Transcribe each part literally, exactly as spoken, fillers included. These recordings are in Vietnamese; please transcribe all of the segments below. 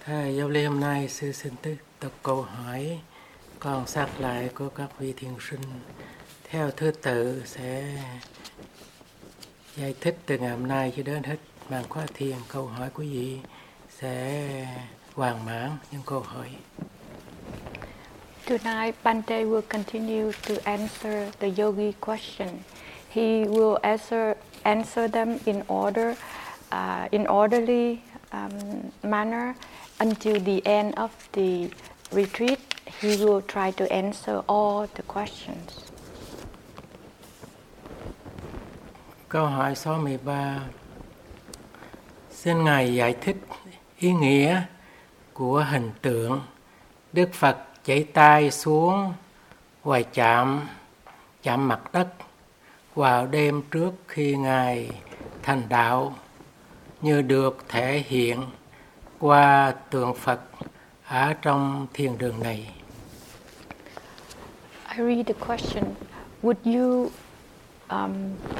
À, giáo lý hôm nay sư xin tiếp tục câu hỏi còn sát lại của các vị thiền sinh. Theo thứ tự sẽ giải thích từ ngày hôm nay cho đến hết màn khóa thiền. Câu hỏi của vị sẽ hoàn mãn những câu hỏi. Tonight, Bante will continue to answer the yogi question. He will answer answer them in order, uh, in orderly um, manner until the end of the retreat. He will try to answer all the questions. Câu hỏi số mười ba. Xin Ngài giải thích ý nghĩa của hình tượng Đức Phật chảy tay xuống và chạm chạm mặt đất vào đêm trước khi Ngài thành đạo, như được thể hiện qua tượng Phật ở trong thiên đường này. I read the question. Would you um,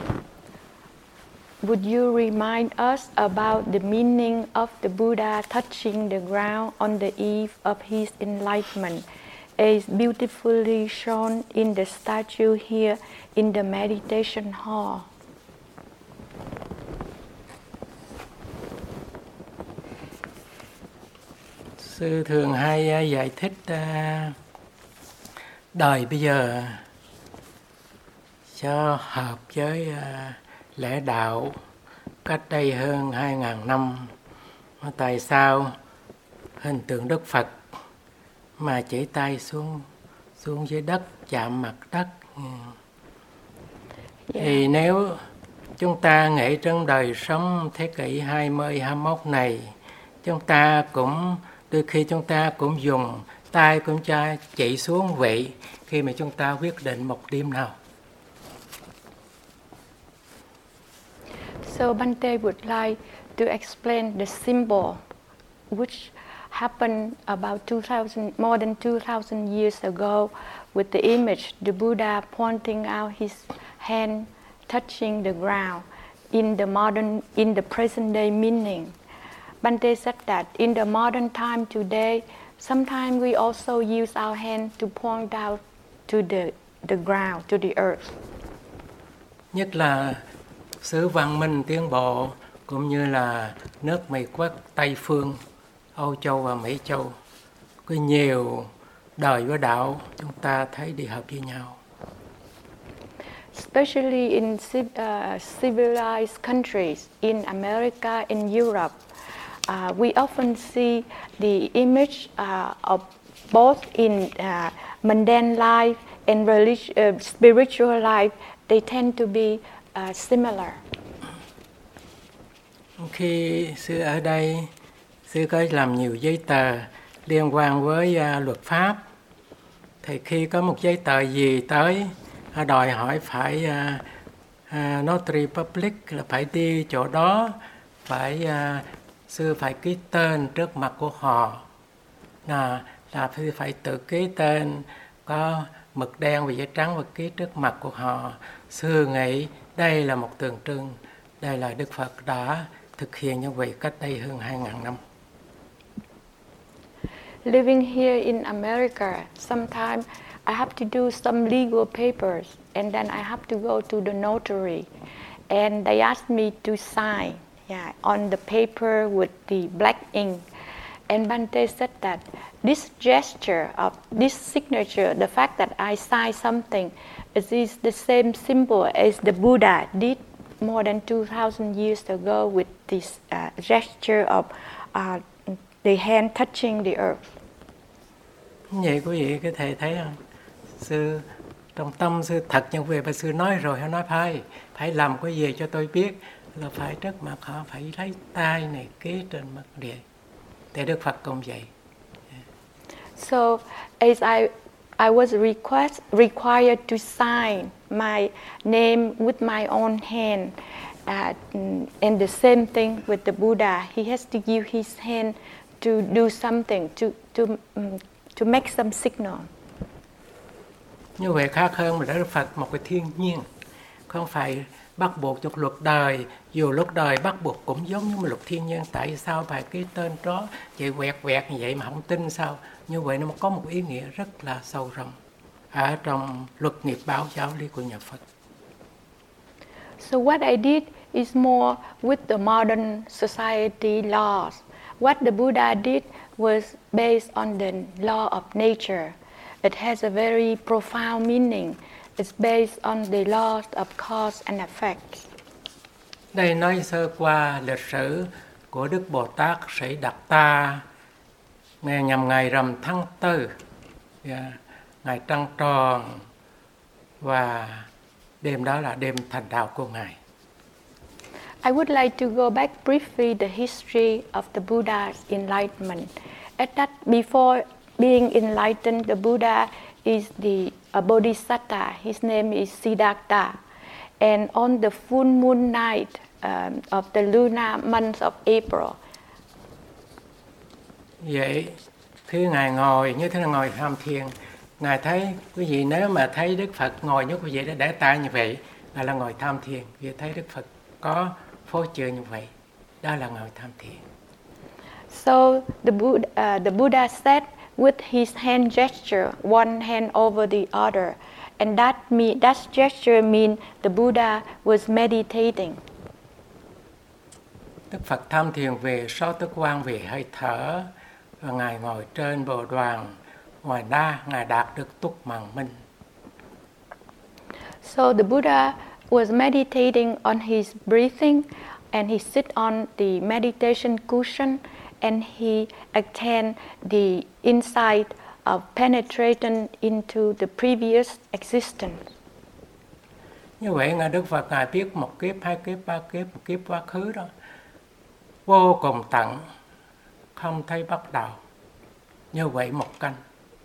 would you remind us about the meaning of the Buddha touching the ground on the eve of his enlightenment, as beautifully shown in the statue here in the meditation hall? Sư thường hay giải thích đời bây giờ cho hợp với lễ đạo cách đây hơn hai ngàn năm. Tại sao hình tượng Đức Phật mà chỉ tay xuống xuống dưới đất, chạm mặt đất? Yeah. Thì nếu chúng ta nghĩ trong đời sống thế kỷ hai mươi, hai mươi mốt này, chúng ta cũng đôi khi chúng ta cũng dùng tay cũng cho chỉ xuống vậy khi mà chúng ta quyết định một điểm nào. So Bante would like to explain the symbol which happened about two thousand, more than two thousand years ago with the image, the Buddha pointing out his hand touching the ground in the modern, in the present day meaning. Bante said that in the modern time today, sometimes we also use our hand to point out to the, the ground, to the earth. Nhất là xứ văn minh tiến bộ cũng như là nước Mỹ quốc Tây phương, Âu Châu và Mỹ Châu, có nhiều đời với đạo chúng ta thấy đi hợp với nhau. Especially in uh, civilized countries, in America and Europe, uh, we often see the image uh, of both in uh, mundane life and religious, uh, spiritual life. They tend to be uh, similar. Khi sư ở đây, sư có làm nhiều giấy tờ liên quan với uh, luật pháp. Thì khi có một giấy tờ gì tới, uh, đòi hỏi phải uh, uh, notary public là phải đi chỗ đó, phải uh, sư phải ký tên trước mặt của họ, là là phải, phải tự ký tên, có mực đen và giấy trắng và ký trước mặt của họ. Sư nghĩ đây là một tượng trưng, đây là Đức Phật đã thực hiện như vậy cách đây hơn hai ngàn năm. Living here in America, sometimes I have to do some legal papers, and then I have to go to the notary, and they ask me to sign yeah, on the paper with the black ink. And Bante said that this gesture of this signature, the fact that I sign something, it is the same symbol as the Buddha did more than two thousand years ago with this uh, gesture of uh, the hand touching the earth. Vậy quý vị có thể thấy không? Sư trong tâm sư thật như vậy, và sư nói rồi, nói phải, phải làm cái gì cho tôi biết, là phải trước mặt họ phải lấy tay này ký trên mặt địa. Để Đức Phật cũng vậy. Yeah. So as I I was request required to sign my name with my own hand, uh, and the same thing with the Buddha. He has to give his hand to do something, to to um, to make some signal. Như vậy khác hơn mà Đức Phật một cái thiên nhiên, không phải bắt buộc cho luật đời, dù luật đời bắt buộc cũng giống như một luật thiên nhiên. Tại sao phải cái tên đó vậy quẹt quẹt như vậy mà không tin sao? Như vậy nó có một ý nghĩa rất là sâu rộng ở trong luật nghiệp báo giáo lý của nhà Phật. So what I did is more with the modern society laws. What the Buddha did was based on the law of nature. It has a very profound meaning. It's based on the laws of cause and effect. Đây nói sơ qua lịch sử của Đức Bồ Tát Sĩ Đạt Ta ngày nhằm ngày rằm tháng tư, yeah, ngày trăng tròn, và đêm đó là đêm thành đạo của Ngài. I would like to go back briefly the history of the Buddha's enlightenment. At that, before being enlightened, the Buddha is the a Bodhisattva. His name is Siddhartha. And on the full moon night um, of the lunar month of April. Vậy khi Ngài ngồi như thế là ngồi tham thiền, Ngài thấy quý vị nếu mà thấy Đức Phật ngồi như quý vị đã để tay như vậy là, là ngồi tham thiền. Quý vị thấy Đức Phật có phô trừ như vậy, đó là ngồi tham thiền. So the Buddha, uh, the Buddha said with his hand gesture, one hand over the other, and that me, that gesture means the Buddha was meditating. Đức Phật tham thiền về sáu tức quan về hơi thở, và Ngài ngồi trên bồ đoàn, ngoài đa Ngài đạt được túc bằng minh. So the Buddha was meditating on his breathing, and he sit on the meditation cushion, and he attained the insight of penetrating into the previous existence. Như vậy Ngài Đức Phật Ngài biết một kiếp, hai kiếp, ba kiếp, một kiếp quá khứ đó vô cùng tận, không thấy bắt đầu. Như vậy một canh.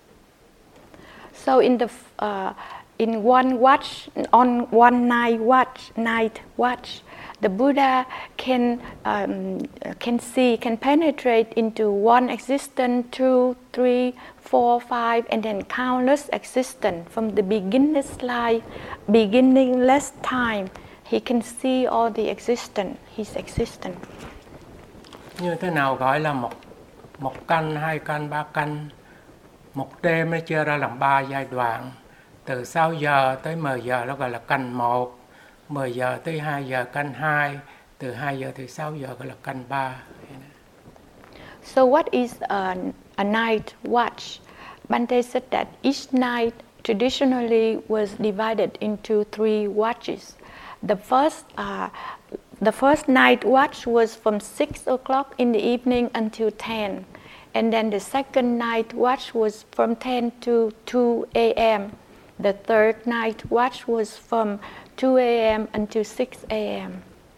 So in the uh, in one watch, on one night watch, night watch, the Buddha can um, can see, can penetrate into one existence, two, three, four, five, and then countless existence from the beginningless life, beginningless time. He can see all the existence, his existence. Như thế nào gọi là một một canh, hai canh, ba canh? Một đêm nó chia ra làm ba giai đoạn. Từ sáu giờ tới mười giờ nó gọi là canh một, mười giờ tới hai giờ canh hai, từ hai giờ tới sáu giờ gọi là canh ba. So what is a, a night watch? Bante said that each night traditionally was divided into three watches. The first, uh, the first night watch was from six o'clock in the evening until ten. And then the second night watch was from ten to two a.m. The third night watch was from two a.m. until six a.m.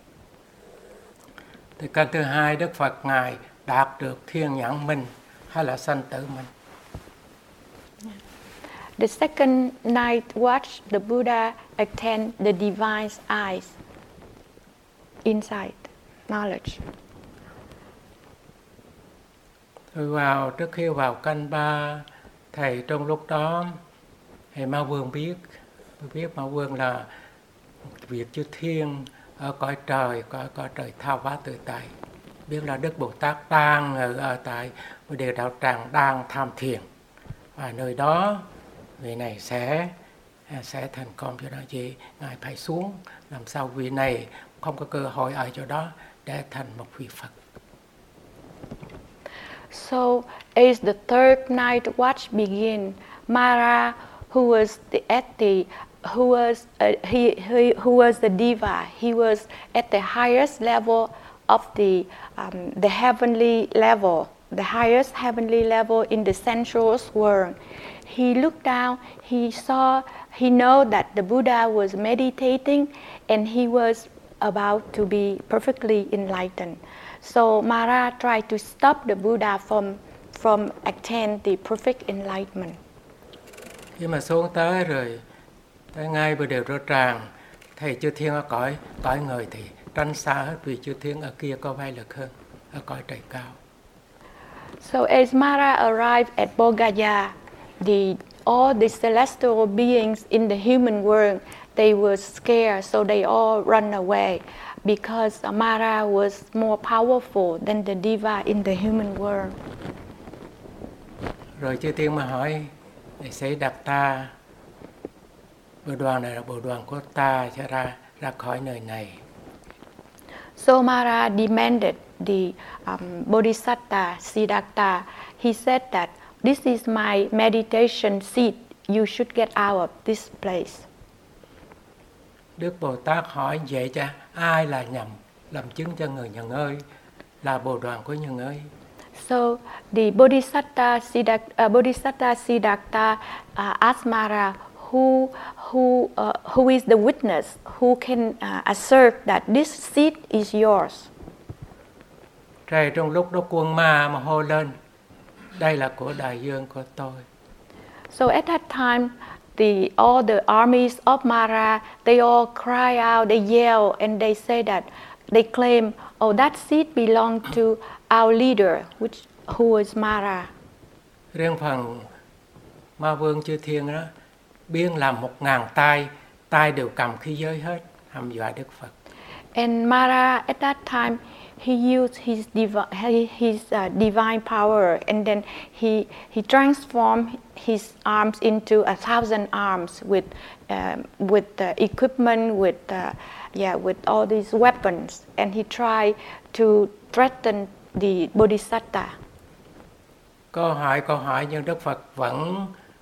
Thì căn thứ hai, Đức Phật Ngài đạt được thiên nhãn minh hay là sanh tử minh. The second night watch, the Buddha attained the divine eyes, insight, knowledge. Rồi vào, trước khi vào canh ba, thầy trong lúc đó, thầy Ma Vương biết, biết Ma Vương là việc chư thiên ở cõi trời, cõi, cõi trời thao hóa tự tại. Biết là Đức Bồ Tát đang ở, ở tại một địa đạo tràng đang tham thiền. Và nơi đó, vị này sẽ sẽ thành công cho đó gì? Ngài phải xuống, làm sao vị này không có cơ hội ở chỗ đó để thành một vị Phật. So as the third night watch began, Mara, who was the, at the who was uh, he, he who was the diva, he was at the highest level of the um, the heavenly level, the highest heavenly level in the sensuous world. He looked down. He saw. He know that the Buddha was meditating, and he was about to be perfectly enlightened. So Mara tried to stop the Buddha from from attain the perfect enlightenment. Khi mà xuống tới rồi, tới ngay bờ đều rõ tràng, thầy chư thiên ở cõi cõi người thì tránh xa hết, vì chư thiên ở kia có vai lực hơn, ở cõi trời cao. So as Mara arrived at Bodh Gaya, the all the celestial beings in the human world, they were scared, so they all run away because Mara was more powerful than the diva in the human world. Rồi chư thiên mà hỏi, thầy Sĩ Đạt Ta, bộ đoàn này là bộ đoàn của ta, sẽ ra ra khỏi nơi này. So Mara demanded the um, Bodhisattva Siddhartha. He said that this is my meditation seat. You should get out of this place. Đức Bồ Tát hỏi vậy cha, ai là nhầm làm chứng cho người nhận ơi, là bộ đoàn của nhân ơi. So the Bodhisattva Siddhartha, uh, Bodhisattva Siddhartha uh, asked Mara, who who uh, who is the witness who can uh, assert that this seat is yours? Rồi trong lúc đó quân ma mà hô lên, đây là của đại dương của tôi. So at that time, the all the armies of Mara, they all cry out, they yell, and they say that they claim, oh, that seat belonged to our leader, which who was Mara. Riêng phần ma vương chư thiên đó, biến làm một ngàn tay, tay đều cầm khí giới hết, hăm dọa Đức Phật. And Mara at that time, he used his divi- his uh, divine power, and then he he transformed his arms into a thousand arms with uh, with uh, equipment, with uh, yeah, with all these weapons, and he tried to threaten the Bodhisattva. Câu hỏi câu hỏi nhưng Đức Phật vẫn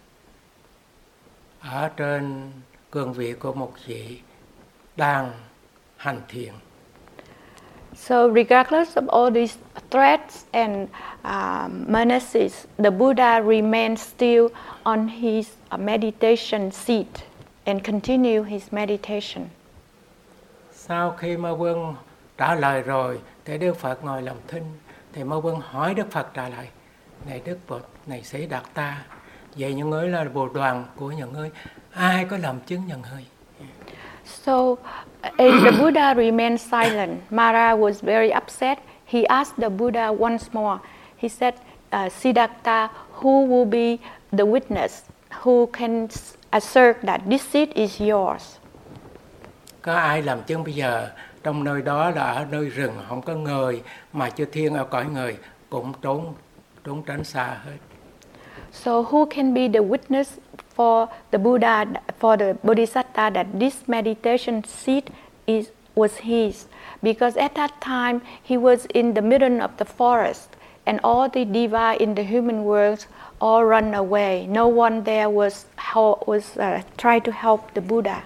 ở trên cương vị của một vị đang hành thiền. So regardless of all these threats and um, menaces, the Buddha remained still on his uh, meditation seat and continue his meditation. Sau khi Ma Vương trả lời rồi, thì Đức Phật ngồi làm thinh, thì Ma Vương hỏi Đức Phật trả lời, này Đức Phật, này Sĩ Đạt Ta, vậy những người là bộ đoàn của những người, ai có làm chứng những người? So as the Buddha remained silent, Mara was very upset. He asked the Buddha once more. He said, uh, Siddhartha, who will be the witness who can assert that this seat is yours? Có ai làm chứng bây giờ? Trong nơi đó là ở nơi rừng, không có người, mà chư thiên ở cõi người cũng trốn trốn tránh xa hết. So who can be the witness for the Buddha, for the Bodhisattva that this meditation seat is was his? Because at that time he was in the middle of the forest, and all the diva in the human world all run away. No one there was was uh, trying to help the Buddha.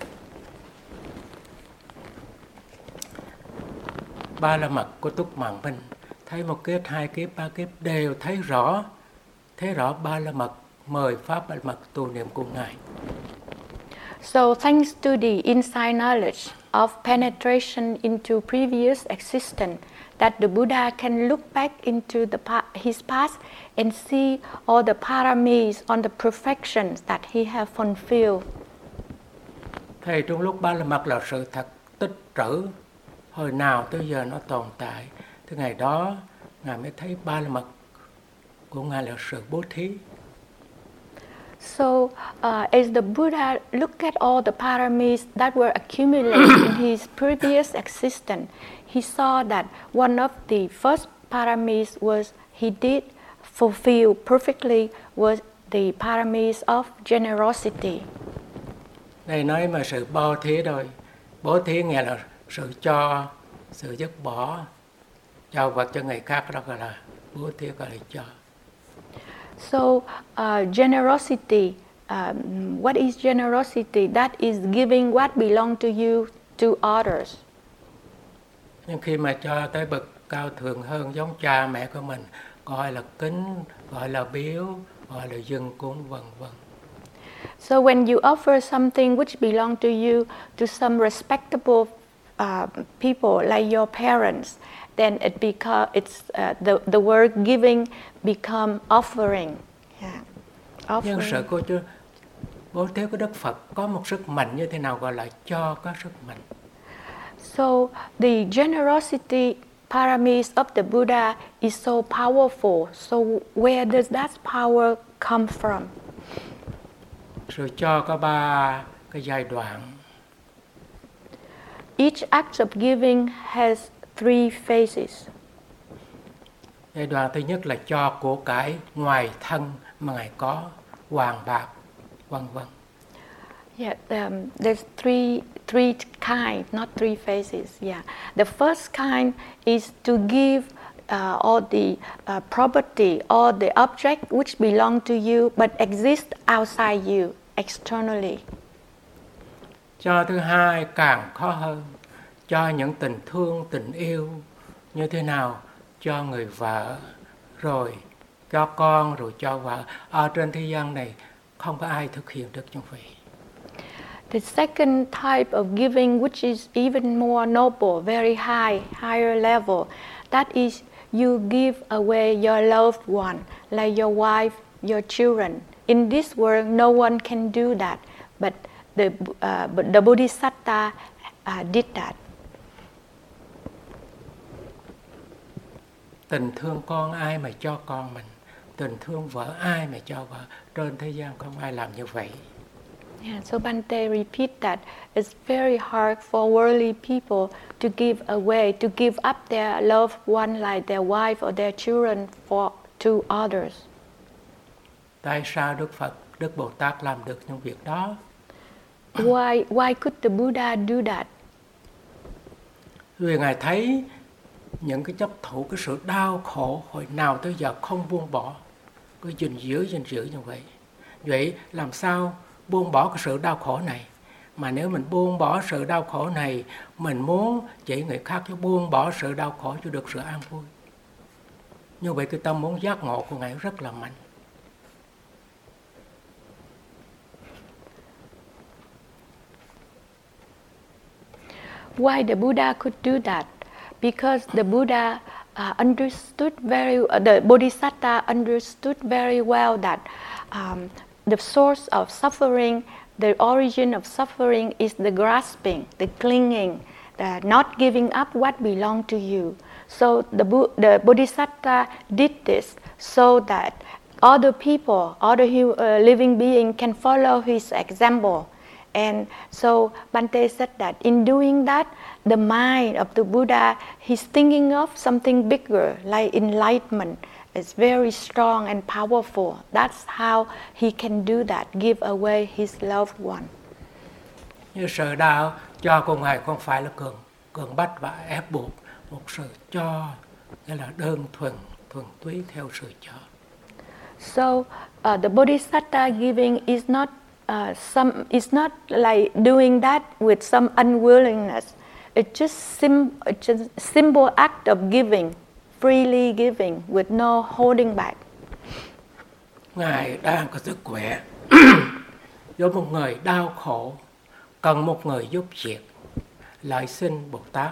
Ba la mật của Túc Mạng Minh thấy một kiếp, hai kiếp, ba kiếp đều thấy rõ, thấy rõ ba la mật mời pháp ba la mật tu niệm của ngài. So thanks to the inside knowledge of penetration into previous existence, that the Buddha can look back into the his past and see all the paramis, all the perfections that he have fulfilled. Thầy trong lúc ba la mật là sự thật tích trữ, hồi nào tới giờ nó tồn tại, từ ngày đó ngài mới thấy ba la mật của ngài là sự bố thí. So uh, as the Buddha looked at all the paramis that were accumulated in his previous existence, he saw that one of the first paramis was he did fulfill perfectly was the paramis of generosity. Đây nói mà sự bố thí rồi, bố thí nghĩa là sự cho, sự dứt bỏ, cho vật cho người khác, đó gọi là bố thí, gọi là cho. So uh, generosity, um, what is generosity? That is giving what belong to you to others. Nhưng khi mà cho tới bậc cao thượng hơn, giống cha mẹ của mình, gọi là kính, gọi là biếu, gọi là dâng cúng, vân vân. So when you offer something which belong to you to some respectable uh, people like your parents, then it become it's uh, the the word giving become offering. Yeah. Offering. Nhưng sự của Chúa, bố thí của Đức Phật có một sức mạnh như thế nào gọi là cho có sức mạnh. So the generosity paramis of the Buddha is so powerful. So where does that power come from? Sự cho có ba cái giai đoạn. each act of giving has three phases. Giai đoạn thứ nhất là cho của cải ngoài thân mà Ngài có, vàng bạc, vân vân. Yeah, um, there's three three kinds, not three phases. Yeah, the first kind is to give uh, all the uh, property, all the object which belong to you but exist outside you, externally. Cho thứ hai càng khó hơn, cho những tình thương, tình yêu như thế nào, cho người vợ, rồi cho con, rồi cho vợ. Ở trên thế gian này không có ai thực hiện được như vậy. The second type of giving, which is even more noble, very high, higher level, that is you give away your loved one, like your wife, your children. In this world, no one can do that, but the uh, but the Bodhisattva uh, did that. Tình thương con ai mà cho con mình, tình thương vợ ai mà cho vợ. Trên thế gian không ai làm như vậy. Yeah, so Bante repeat that it's very hard for worldly people to give away, to give up their loved one like their wife or their children for to others. Tại sao Đức Phật, Đức Bồ Tát làm được những việc đó? Why why could the Buddha do that? Vì Ngài thấy những cái chấp thủ, cái sự đau khổ hồi nào tới giờ không buông bỏ, cứ gìn giữ gìn giữ như vậy. Vậy làm sao buông bỏ cái sự đau khổ này? Mà nếu mình buông bỏ sự đau khổ này, mình muốn chỉ người khác cho buông bỏ sự đau khổ cho được sự an vui. Như vậy cái tâm muốn giác ngộ của Ngài rất là mạnh. Why the Buddha could do that? Because the Buddha uh, understood very, uh, the Bodhisattva understood very well that um, the source of suffering, the origin of suffering is the grasping, the clinging, the not giving up what belongs to you. So the, the Bodhisattva did this so that other people, other uh, living beings can follow his example. And so Bante said that in doing that, the mind of the Buddha, he's thinking of something bigger, like enlightenment. It's very strong and powerful. That's how he can do that, give away his loved one. Như sự đạo cho của Ngài không phải là cường cường bách và ép buộc, một sự cho nghĩa là đơn thuần, thuần túy theo sự cho. So uh, the Bodhisattva giving is not uh, some is not like doing that with some unwillingness. It's just sim it's just simple act of giving, freely giving with no holding back. Ngài đang có sức khỏe, với một người đau khổ, cần một người giúp việc, lại xin Bồ Tát,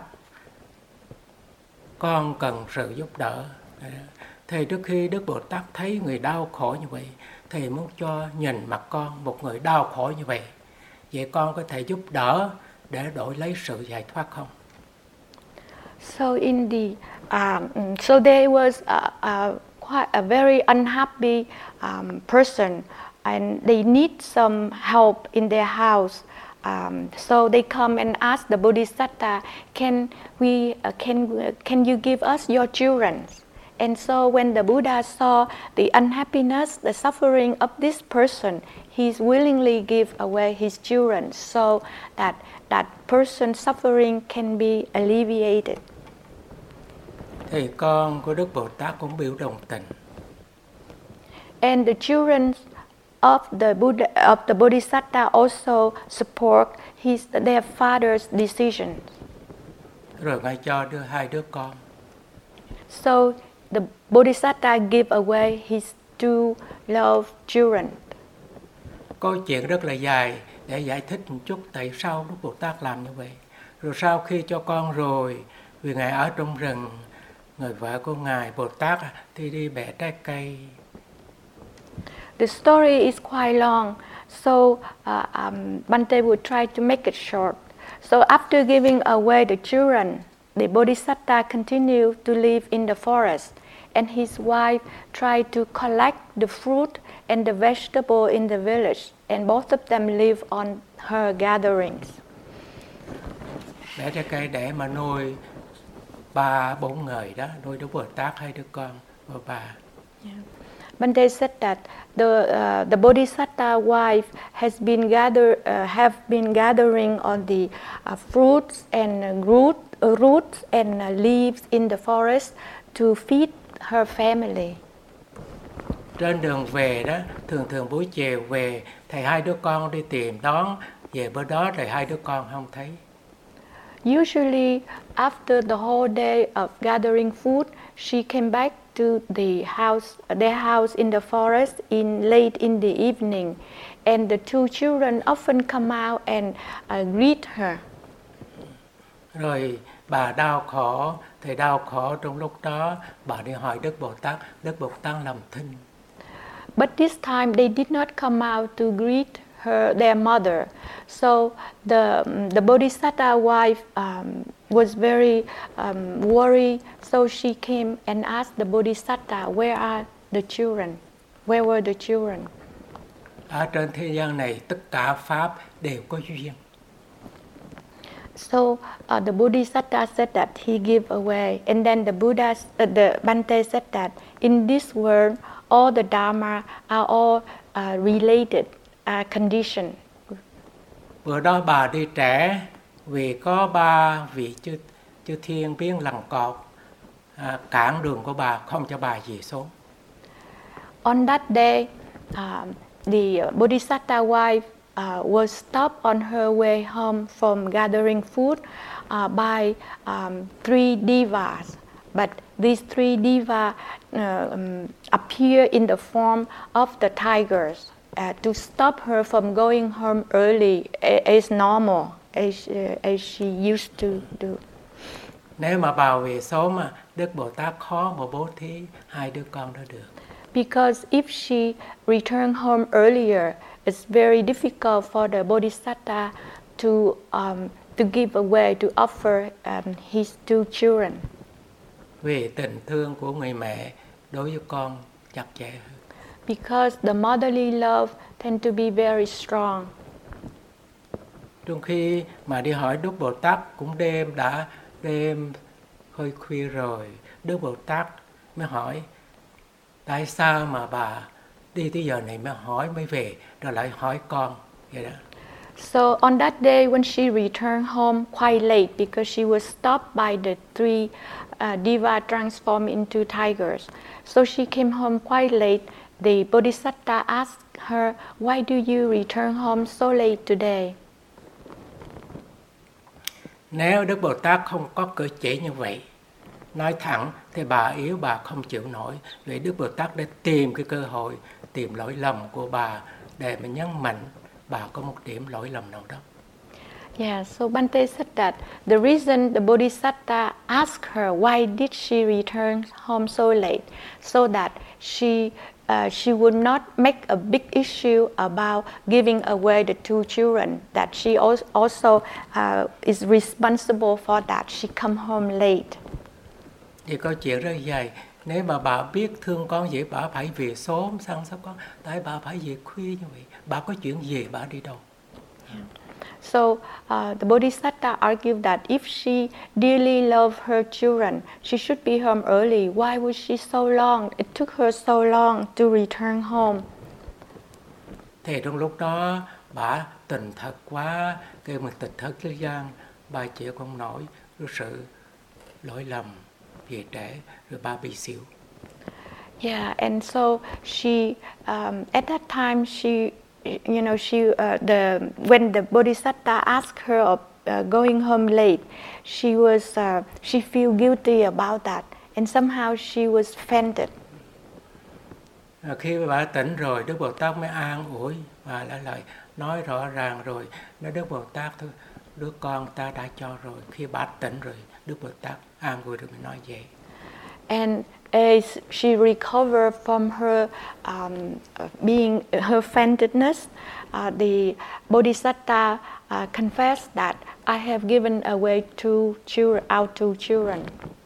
con cần sự giúp đỡ. Thì trước khi Đức Bồ Tát thấy người đau khổ như vậy, Thầy muốn cho nhìn mặt con một người đau khổ như vậy. Vậy con có thể giúp đỡ để đổi lấy sự giải thoát không? So in the um, so there was a, a quite a very unhappy um, person, and they need some help in their house. Um, so they come and ask the Bodhisattva, "Can we? Uh, can uh, can you give us your children?" And so when the Buddha saw the unhappiness, the suffering of this person, he willingly give away his children so that that person's suffering can be alleviated. Thì con của Đức Bồ Tát cũng biểu đồng tình. And the children of the Buddha, of the Bodhisattva also support his their father's decision. Rồi Ngài cho đưa hai đứa con. So the Bodhisattva give away his two loved children. Câu chuyện rất là dài để giải thích một chút tại sao Đức Bồ Tát làm như vậy. Rồi sau khi cho con rồi, vì Ngài ở trong rừng, người vợ của Ngài Bồ Tát thì đi bẻ trái cây. The story is quite long, so uh, um, Bante will try to make it short. So after giving away the children, the Bodhisattva continued to live in the forest, and his wife tried to collect the fruit and the vegetable in the village, and both of them live on her gatherings. bẻ trái cây để mà nuôi ba bốn người đó, nuôi Đức Bồ Tát hai đứa con của bà. Yeah. Bante said that the uh, the Bodhisattva wife has been gather uh, have been gathering on the uh, fruits and uh, root, uh, roots and uh, leaves in the forest to feed her family. Trên đường về đó, thường thường buổi chiều về, thầy hai đứa con đi tìm đón, về bữa đó thầy hai đứa con không thấy. Usually, after the whole day of gathering food, she came back to the house, their house in the forest in late in the evening, and the two children often come out and uh, greet her. Rồi bà đau khổ, thầy đau khổ trong lúc đó, bà đi hỏi Đức Bồ Tát, Đức Bồ Tát làm thinh. But this time they did not come out to greet her, their mother. So the the Bodhisattva wife um, was very um, worried. So she came and asked the Bodhisattva, "Where are the children? Where were the children?" Ở trên thế gian này tất cả pháp đều có duyên. So uh, the Bodhisattva said that he gave away, and then the Buddha, uh, the Bante said that in this world all the Dharma are all uh, related uh, condition. Bữa đó bà đi trẻ vì có ba vị chư chư thiên biến lằng cọt à, cản đường của bà, không cho bà về xuống. On that day, um, the Bodhisattva wife uh, was stopped on her way home from gathering food uh, by um, three divas. But these three divas uh, um, appear in the form of the tigers uh, to stop her from going home early as normal, as, uh, as she used to do. Nếu mà bà về sớm, Đức Bồ Tát khó mà bố thí hai đứa con đó được. Because if she returned home earlier, it's very difficult for the Bodhisattva to um, to give away, to offer um, his two children. Vì tình thương của người mẹ đối với con chặt chẽ hơn. Because the motherly love tend to be very strong. Trong khi mà đi hỏi Đức Bồ Tát cũng đêm đã đêm hơi khuya rồi, Đức Bồ Tát mới hỏi tại sao mà bà đi tới giờ này mới hỏi mới về, rồi lại hỏi con vậy đó. So on that day when she returned home quite late because she was stopped by the three uh, diva transformed into tigers. So she came home quite late. The Bodhisattva asked her, "Why do you return home so late today?" Nếu Đức Bồ Tát không có cử chỉ như vậy, nói thẳng thì bà yếu, bà không chịu nổi. Vậy Đức Bồ Tát đã tìm cái cơ hội, tìm lỗi lầm của bà để mà nhấn mạnh bà có một điểm lỗi lầm nào đó. Yeah, so Bante said that the reason the Bodhisattva asked her why did she return home so late, so that she uh, she would not make a big issue about giving away the two children. That she also uh, is responsible for that. She come home late. Thì câu chuyện rất dài. Nếu mà bà biết thương con vậy, bà phải về sớm săn sóc con. Tại bà phải về khuya như vậy. Bà có chuyện gì bà đi đâu? Yeah. So uh, the Bodhisattva argued that if she dearly loved her children, she should be home early. Why was she so long? It took her so long to return home. Thì trong lúc đó bà tình thật quá, kêu mình tình thật thế gian, bà chịu không nổi cái sự lỗi lầm về trễ, rồi bà bị xỉu. Yeah, and so she um, at that time she. You know, she uh, the when the Bodhisattva asked her of uh, going home late, she was uh, she feel guilty about that, and somehow she was fainted. Khi bà tỉnh rồi, Đức Bồ Tát mới an ủi và lại lại nói rõ ràng rồi, nói Đức Bồ Tát thôi, đứa con ta đã cho rồi. Khi bà tỉnh rồi, Đức Bồ Tát an ủi rồi mới nói vậy. And as she recovered from her um, being her faintedness, uh, the Bodhisattva uh, confessed that I have given away two children, our two children.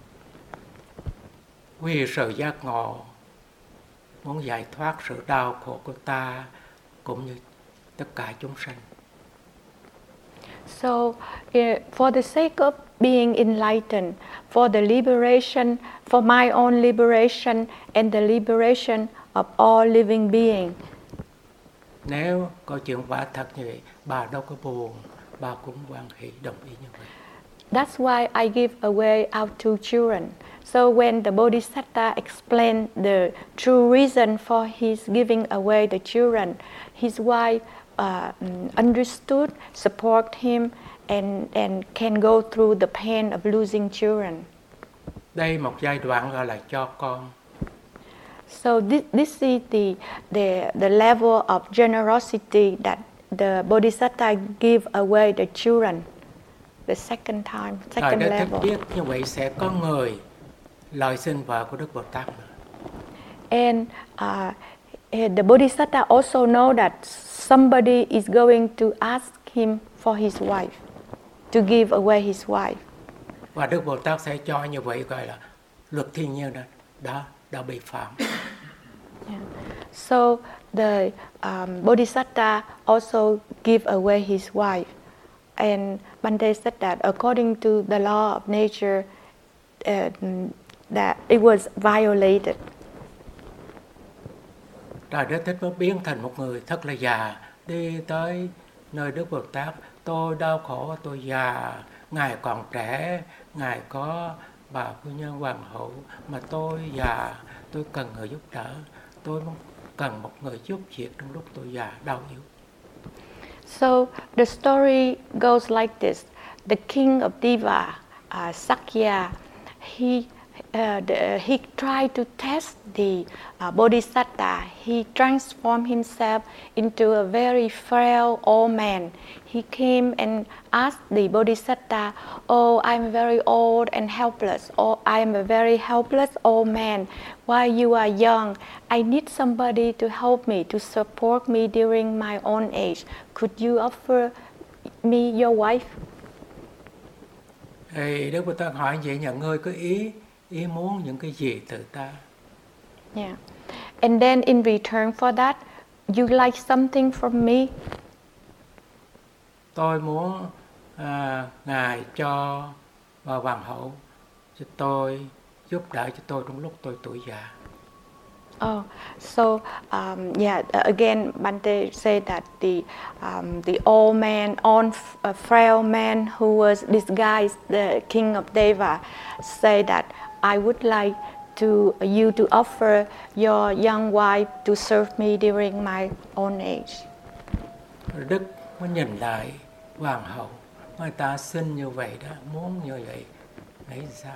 Vì sự giác ngộ, muốn giải thoát sự đau khổ của ta cũng như tất cả chúng sanh. So, uh, for the sake of being enlightened, for the liberation, for my own liberation and the liberation of all living beings. Nếu câu chuyện quả thật như vậy, bà đâu có buồn, bà cũng hoan hỷ đồng ý như vậy. That's why I give away our two children. So when the Bodhisattva explained the true reason for his giving away the children, his wife uh, understood, support him, and and can go through the pain of losing children. Đây một giai đoạn gọi là cho con. So this, this is the, the, the level of generosity that the Bodhisattva give away the children. The second time, second Trời đất level. thích biết như vậy sẽ có người lời xin vợ của Đức Bồ Tát. And uh, the Bodhisattva also know that somebody is going to ask him for his wife, to give away his wife. Và Đức Bồ Tát sẽ cho như vậy, gọi là luật thiên nhiên đó, đó đã bị phạm. Yeah. So the um, Bodhisattva also give away his wife. And Bhante said that according to the law of nature, uh, that it was violated. Trời đất thích mới biến thành một người thật là già, đi tới nơi Đức Bồ Tát. Tôi đau khổ, tôi già, Ngài còn trẻ, Ngài có bà phu nhân hoàng hậu, mà tôi già, tôi cần người giúp đỡ, tôi cần một người giúp việc trong lúc tôi già, đau yếu. So the story goes like this. The king of Deva, uh, Sakya, he uh, the, he tried to test the uh, Bodhisattva. He transformed himself into a very frail old man. He came and asked the Bodhisattva, "Oh, I'm very old and helpless. Oh, I'm a very helpless old man. While you are young, I need somebody to help me, to support me during my old age. Could you offer me your wife?" Thì Đức Bồ Tát hỏi vậy, nhà ngươi có ý ý muốn những cái gì từ ta? Yeah. And then in return for that, you like something from me? Tôi muốn à, Ngài cho bà hoàng hậu cho tôi, giúp đỡ cho tôi trong lúc tôi tuổi già. Oh, so um, yeah. Again, Bhante said that the um, the old man, old uh, frail man who was disguised the king of Deva, say that I would like to you to offer your young wife to serve me during my old age. Đức mới nhìn lại hoàng hậu, người ta xin như vậy đó, muốn như vậy, nghĩ sao?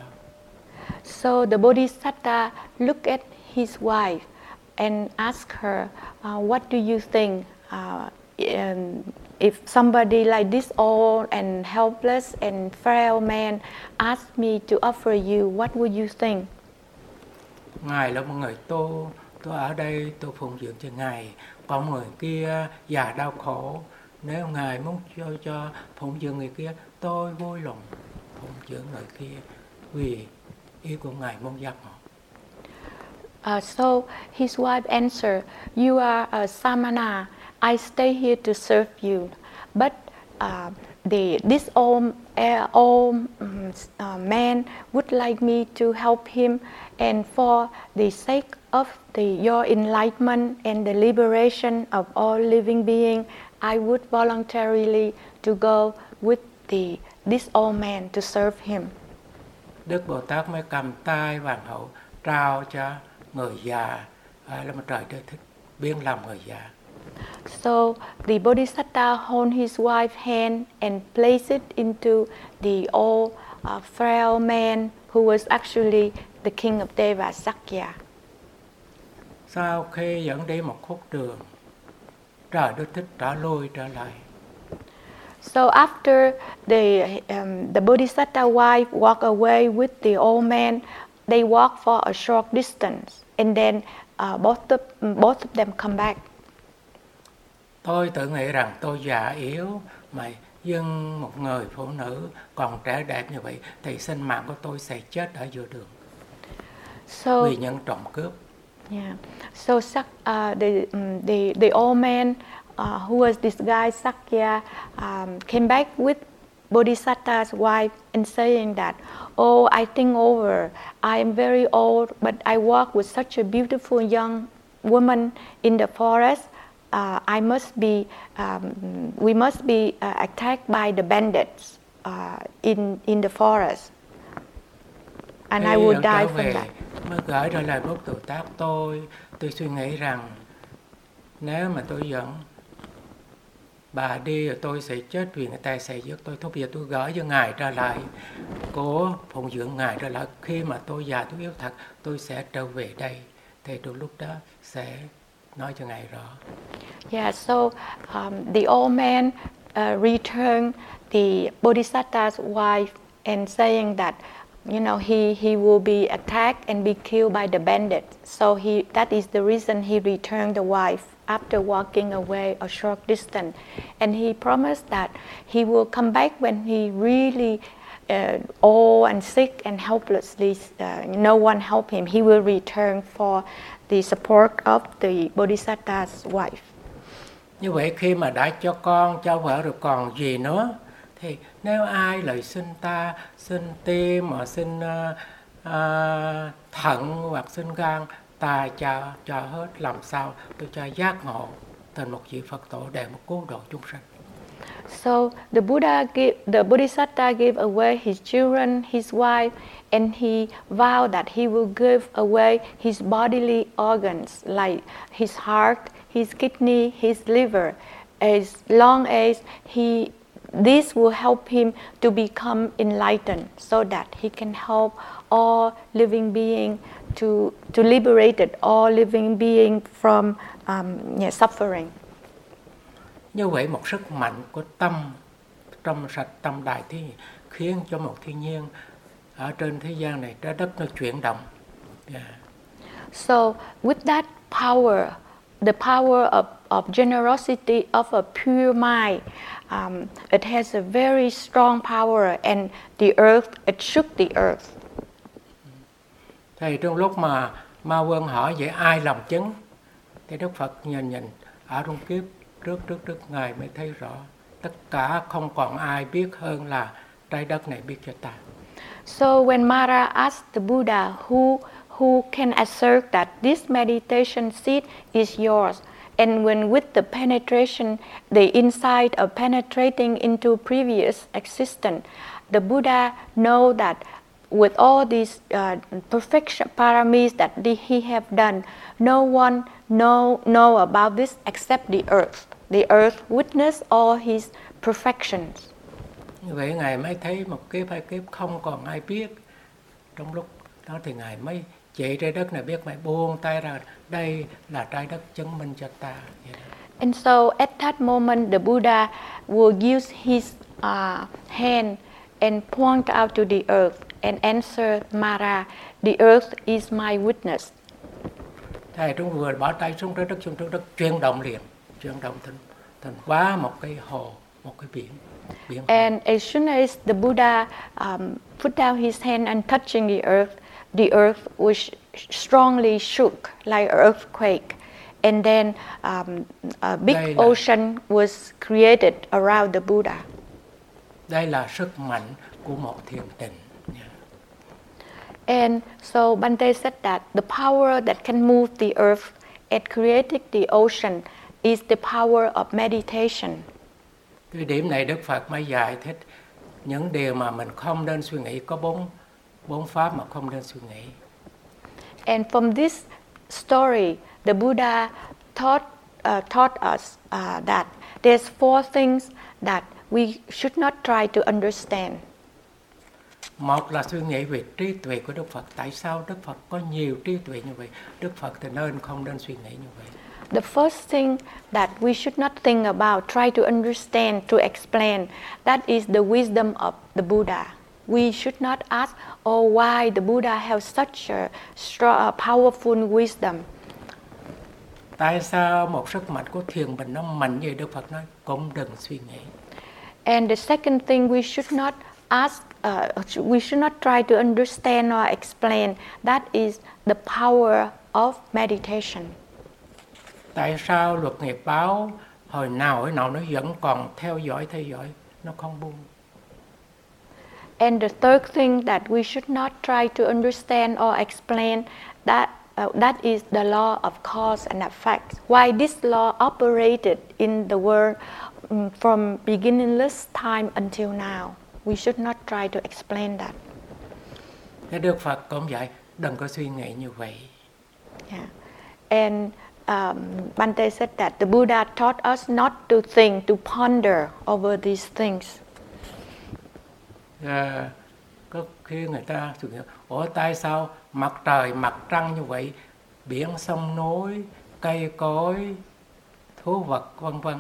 So the Bodhisattva looked at his wife and asked her, uh, "What do you think? Uh, um, if somebody like this old and helpless and frail man asked me to offer you, what would you think?" Ngài là một người tu, tôi ở đây tôi phụng dưỡng cho Ngài, còn người kia già đau khổ, nếu Ngài muốn cho cho phụng dưỡng người kia, tôi vui lòng phụng dưỡng người kia, vì ý của Ngài muốn giác ngộ. Uh, so his wife answered, "You are a samana. I stay here to serve you, but uh, the this old uh, old um, uh, man would like me to help him, and for the sake of the your enlightenment and the liberation of all living beings, I would voluntarily to go with the this old man to serve him." Đức Bồ Tát mới cầm tay hoàng hậu trao cho người già, à, là một trời đất thích biến làm người già. So the Bodhisattva hold his wife's hand and place it into the old uh, frail man who was actually the king of Deva, Sakya. Sau khi dẫn đi một khúc đường, trời đất thích trở lui trở lại. So after the um, the Bodhisattva wife walked away with the old man, they walked for a short distance, and then uh, both of both of them come back. Tôi tự nghĩ rằng tôi già yếu, mà dưng một người phụ nữ còn trẻ đẹp như vậy, thì sinh mạng của tôi sẽ chết ở giữa đường. So vì những trộm cướp. yeah, so uh, the um, the the old man uh, who was this guy Sakya, um, came back with Bodhisattva's wife and saying that, oh, I think over, I am very old, but I walk with such a beautiful young woman in the forest. Uh, I must be, um, we must be uh, attacked by the bandits uh, in in the forest, and Khi I would die trở from về, that. mới gửi ra lời Bố Tồ Tát tôi. Tôi suy nghĩ rằng nếu mà tôi dẫn bà đi rồi tôi sẽ chết vì người ta sẽ giết tôi. Thôi bây giờ tôi gửi cho Ngài trở lại, cố phụng dưỡng Ngài trở lại. Khi mà tôi già tôi yếu thật, tôi sẽ trở về đây. Thì từ lúc đó sẽ nói cho Ngài rõ. Yeah, so um, the old man uh, returned the Bodhisattva's wife and saying that, you know, he, he will be attacked and be killed by the bandits. So he, that is the reason he returned the wife after walking away a short distance. And he promised that he will come back when he really uh, old and sick and helplessly, uh, no one help him. He will return for the support of the Bodhisattva's wife. Như vậy khi mà đã cho con, cho vợ rồi còn gì nữa, thì nếu ai lại xin ta, xin tim, hoặc xin uh, uh, thận hoặc xin gan, ta cho, cho hết. Làm sao tôi cho giác ngộ thành một vị Phật tổ để một cứu độ chúng sanh. So the Buddha, gave, the Bodhisattva gave away his children, his wife, and he vowed that he will give away his bodily organs like his heart, his kidney, his liver, as long as he, this will help him to become enlightened, so that he can help all living beings to to liberate all living beings from um, yeah, suffering. Như vậy một sức mạnh của tâm, trong sạch tâm đại thế khiến cho một thiên nhiên ở trên thế gian này, trái đất nó chuyển động. Yeah. So with that power, the power of, of generosity of a pure mind, um, it has a very strong power, and the earth, it shook the earth. Thì trong lúc mà Ma Quân hỏi vậy ai làm chứng, thì Đức Phật nhìn nhìn ở trong kiếp trước trước trước Ngài mới thấy rõ, tất cả không còn ai biết hơn là trái đất này biết cho ta. So when Mara asked the Buddha who who can assert that this meditation seed is yours, and when with the penetration, the insight of penetrating into previous existence, the Buddha know that with all these uh, perfection paramis that he have done, no one know know about this except the earth. The earth witness all his perfections. Như vậy Ngài mới thấy một kiếp hai kiếp không còn ai biết. Trong lúc đó thì Ngài mới chỉ trái đất này biết, mày buông tay ra, đây là trái đất chứng minh cho ta. Yeah. And so at that moment the Buddha will use his uh, hand and point out to the earth and answer Mara, the earth is my witness. Thầy Trung vừa bỏ tay xuống trái đất, xuống trái đất chuyển động liền, chuyển động thành thành quá một cái hồ, một cái biển. biển And as soon as the Buddha um, put down his hand and touching the earth, the earth was strongly shook like an earthquake, and then um, a big là, ocean was created around the Buddha. Đây là sức mạnh của một thiền định. Yeah. And so Bante said that the power that can move the earth and created the ocean is the power of meditation. Cái điểm này Đức Phật mới giải thích những điều mà mình không nên suy nghĩ, có bốn bốn pháp mà không nên suy nghĩ. And from this story, the Buddha taught uh, taught us uh, that there's four things that we should not try to understand. Một là suy nghĩ về trí tuệ của Đức Phật. Tại sao Đức Phật có nhiều trí tuệ như vậy? Đức Phật thì nên không nên suy nghĩ như vậy. The first thing that we should not think about, try to understand, to explain, that is the wisdom of the Buddha. We should not ask, oh, why the Buddha has such a strong, a powerful wisdom. Tại sao một sức mạnh của thiền bình nó mạnh như Đức Phật nói, cũng đừng suy nghĩ. And the second thing we should not ask, uh, we should not try to understand or explain, that is the power of meditation. Tại sao luật nghiệp báo hồi nào hồi nào nó vẫn còn theo dõi theo dõi, nó không buông. And the third thing that we should not try to understand or explain that uh, that is the law of cause and effect. Why this law operated in the world um, from beginningless time until now. We should not try to explain that. Thế Đức Phật cũng vậy, đừng có suy nghĩ như vậy. Yeah. And um, Bante said that the Buddha taught us not to think, to ponder over these things. À, có khi người ta suy nghĩ, ủa tại sao mặt trời, mặt trăng như vậy, biển sông núi, cây cối, thú vật vân vân.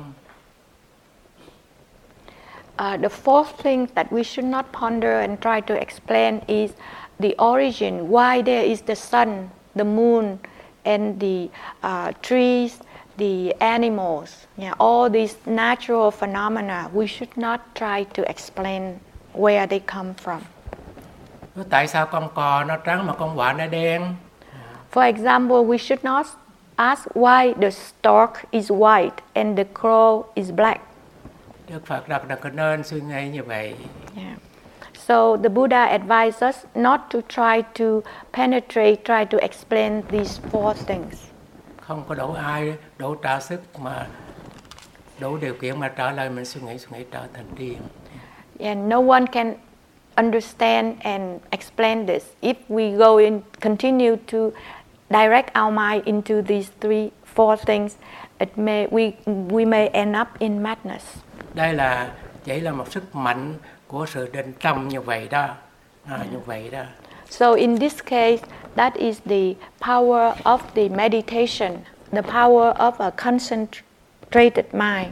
Uh, the fourth thing that we should not ponder and try to explain is the origin, why there is the sun, the moon, and the uh, trees, the animals, yeah, all these natural phenomena. We should not try to explain where they come from. Tại sao con cò nó trắng mà con quạ nó đen? For example, we should not ask why the stork is white and the crow is black. Đức Phật đặt đừng có nên suy nghĩ như vậy. Yeah. So the Buddha advised us not to try to penetrate, try to explain these four things. Không có đủ ai đủ trả sức mà đủ điều kiện mà trả lời mình suy nghĩ suy nghĩ trở thành điên. And no one can understand and explain this. If we go and continue to direct our mind into these three, four things, it may we we may end up in madness. Đây là chỉ là một sức mạnh của sự định tâm như vậy đó, à, như vậy đó. So in this case, that is the power of the meditation, the power of a concentrated mind.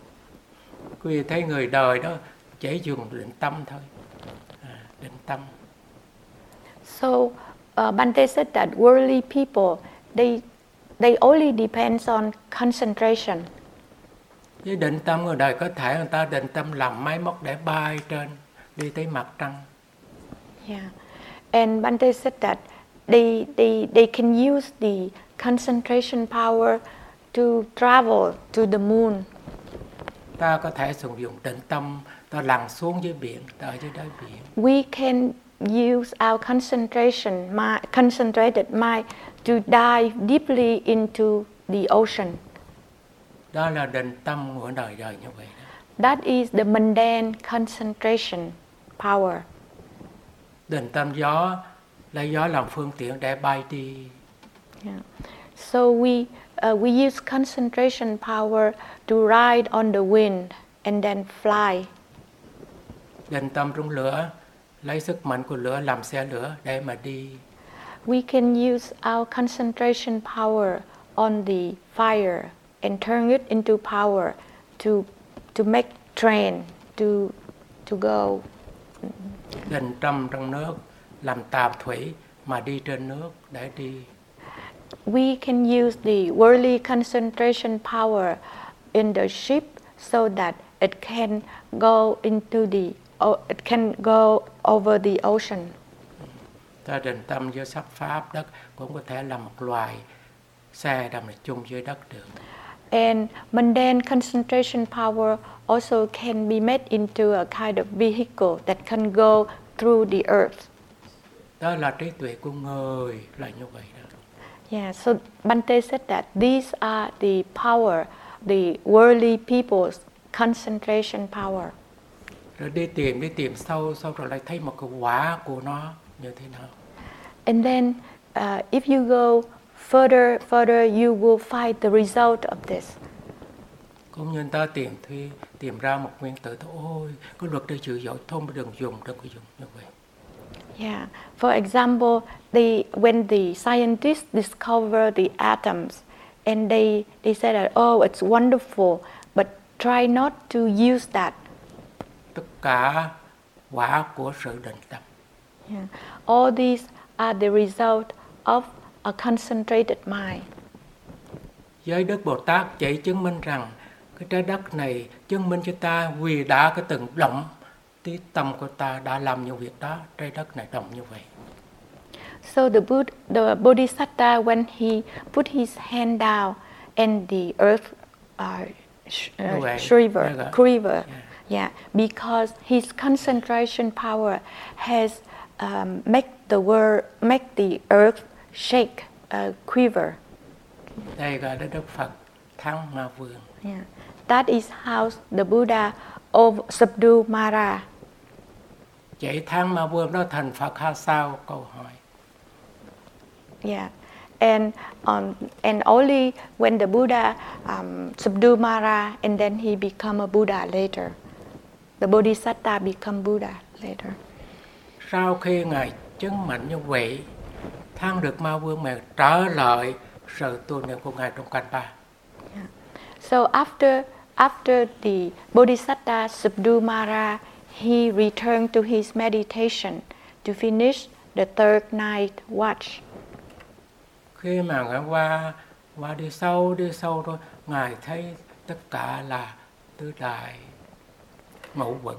Quý vị thấy người đời đó chỉ dùng định tâm thôi, à, định tâm. So uh, Bante said that worldly people, they they only depends on concentration. Với định tâm người đời có thể người ta định tâm làm máy móc để bay trên, đi tới mặt trăng. Yeah, and Bante said that they they they can use the concentration power to travel to the moon. Ta có thể sử dụng định tâm, ta lặn xuống dưới biển, ta ở dưới đáy biển. We can use our concentration, my, concentrated mind to dive deeply into the ocean. Đó là định tâm của đời đời như vậy đó. That is the mundane concentration power. Định tâm gió, lấy gió làm phương tiện để bay đi. Yeah. So we uh, we use concentration power to ride on the wind and then fly. Định tâm trong lửa, lấy sức mạnh của lửa làm xe lửa để mà đi. We can use our concentration power on the fire and turn it into power to to make train to to go. Định tâm trong nước, làm tạp thủy mà đi trên nước để đi. We can use the worldly concentration power in the ship so that it can go into the oh, it can go over the ocean. Ta định tâm giữa sắc pháp đất cũng có thể là một loài xe đâm chung dưới đất được. And mundane concentration power also can be made into a kind of vehicle that can go through the earth. Đó là trí tuệ của người là như vậy đó. Yeah, so Bante said that these are the power, the worldly people's concentration power. Rồi đi tìm, đi tìm sâu, sâu rồi lại thấy một cái quả của nó như thế nào. And then uh, if you go further, further, you will find the result of this. Cũng như người ta tìm thì tìm ra một nguyên tử, ôi, có luật để chịu dội, thôi đừng dùng, đừng có dùng như vậy. Yeah. For example, they, when the scientists discover the atoms, and they they say that oh, it's wonderful, but try not to use that. Tất cả quả của sự định tâm. Yeah. All these are the result of a concentrated mind. Giới Đức Bồ Tát chỉ chứng minh rằng cái trái đất này chứng minh cho ta vì đã cái từng động tí tâm của ta đã làm những việc đó, trái đất này động như vậy. So the Buddha, the Bodhisattva, when he put his hand down and the earth uh, uh, vậy. Shriver, Dạ rồi. Kriver. Yeah. Yeah, because his concentration power has um, make the world, make the earth shake, uh, quiver. Đây gọi là Đức Phật thắng Ma Vương. Yeah, that is how the Buddha over, subdue Mara. Vậy thắng Ma Vương đó thành Phật hay sao? Câu hỏi. Yeah, and um, and only when the Buddha um, subdue Mara, and then he become a Buddha later. The Bodhisattva become Buddha later. Sau khi Ngài chứng mạnh như vậy, thắng được Ma Vương mà trở lại sự tu niệm của Ngài trong canh ba. Yeah. So after after the Bodhisattva subdue Mara, he returned to his meditation to finish the third night watch. Khi mà Ngài qua qua đi sâu đi sâu thôi, Ngài thấy tất cả là tứ đại ngũ uẩn.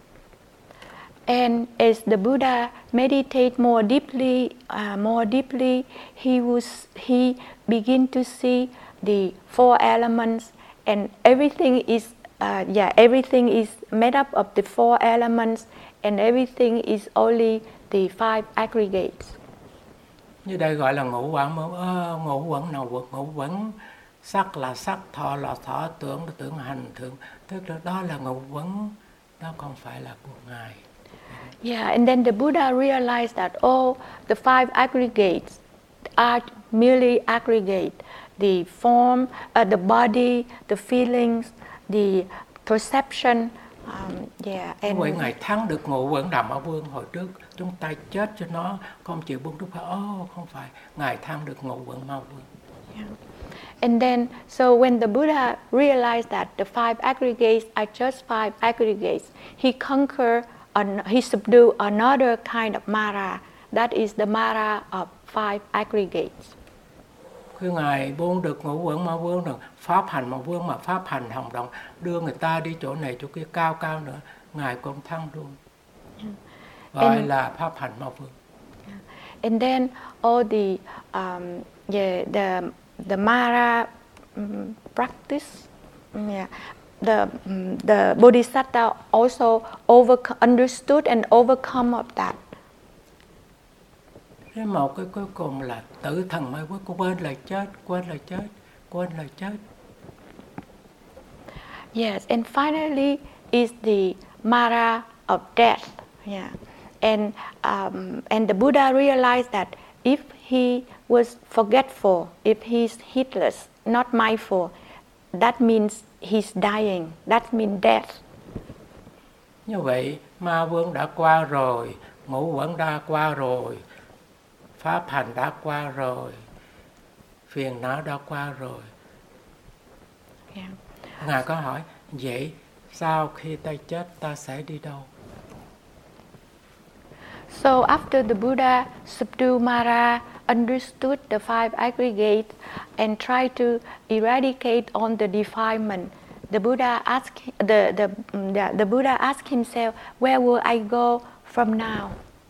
And as the Buddha meditate more deeply, uh, more deeply, he was he begin to see the four elements, and everything is uh, yeah everything is made up of the four elements, and everything is only the five aggregates. Như đây gọi là ngũ uẩn, ờ, ngũ uẩn nào quẩn ngũ uẩn, sắc là sắc, thọ là thọ, tưởng là tưởng, hành thượng, tức là đó là ngũ uẩn, đó không phải là của Ngài. Yeah, and then the Buddha realized that all the five aggregates are merely aggregate. The form, uh, the body, the feelings, the perception. Um, yeah, and vậy Ngài thắng được ngũ uẩn Đàm Ma Vương. Hồi trước chúng ta chết cho nó, không chịu buông trúc. Oh, không phải, Ngài thắng được ngũ uẩn Ma Vương. Yeah. And then, so when the Buddha realized that the five aggregates are just five aggregates, he conquered, an, he subdued another kind of Mara. That is the Mara of five aggregates. Khi Ngài buông được ngũ uẩn Ma Vương rồi, pháp hành Ma Vương mà pháp hành hồng động, đưa người ta đi chỗ này chỗ kia cao cao nữa, Ngài cũng thắng luôn. Gọi and, là pháp hành Ma Vương. Yeah. And then all the um, yeah, the the Mara um, practice, yeah, the um, the Bodhisattva also over understood and overcome of that. Thế một cái cuối cùng là tử thần mai quốc, quên là chết, quên là chết, quên là chết. Yes, and finally is the Mara of death. Yeah, and um, and the Buddha realized that if he was forgetful, if he's heedless, not mindful, that means he's dying. That means death. Như vậy, Ma Vương đã qua rồi, ngũ uẩn đã qua rồi, pháp hành đã qua rồi, phiền não đã qua rồi. Yeah. Ngài có hỏi, vậy sau khi ta chết ta sẽ đi đâu? So after the Buddha subdued Mara, understood the five aggregates, and tried to eradicate all the defilement, the Buddha asked the, the, the, the Buddha asked himself, where will I go from now?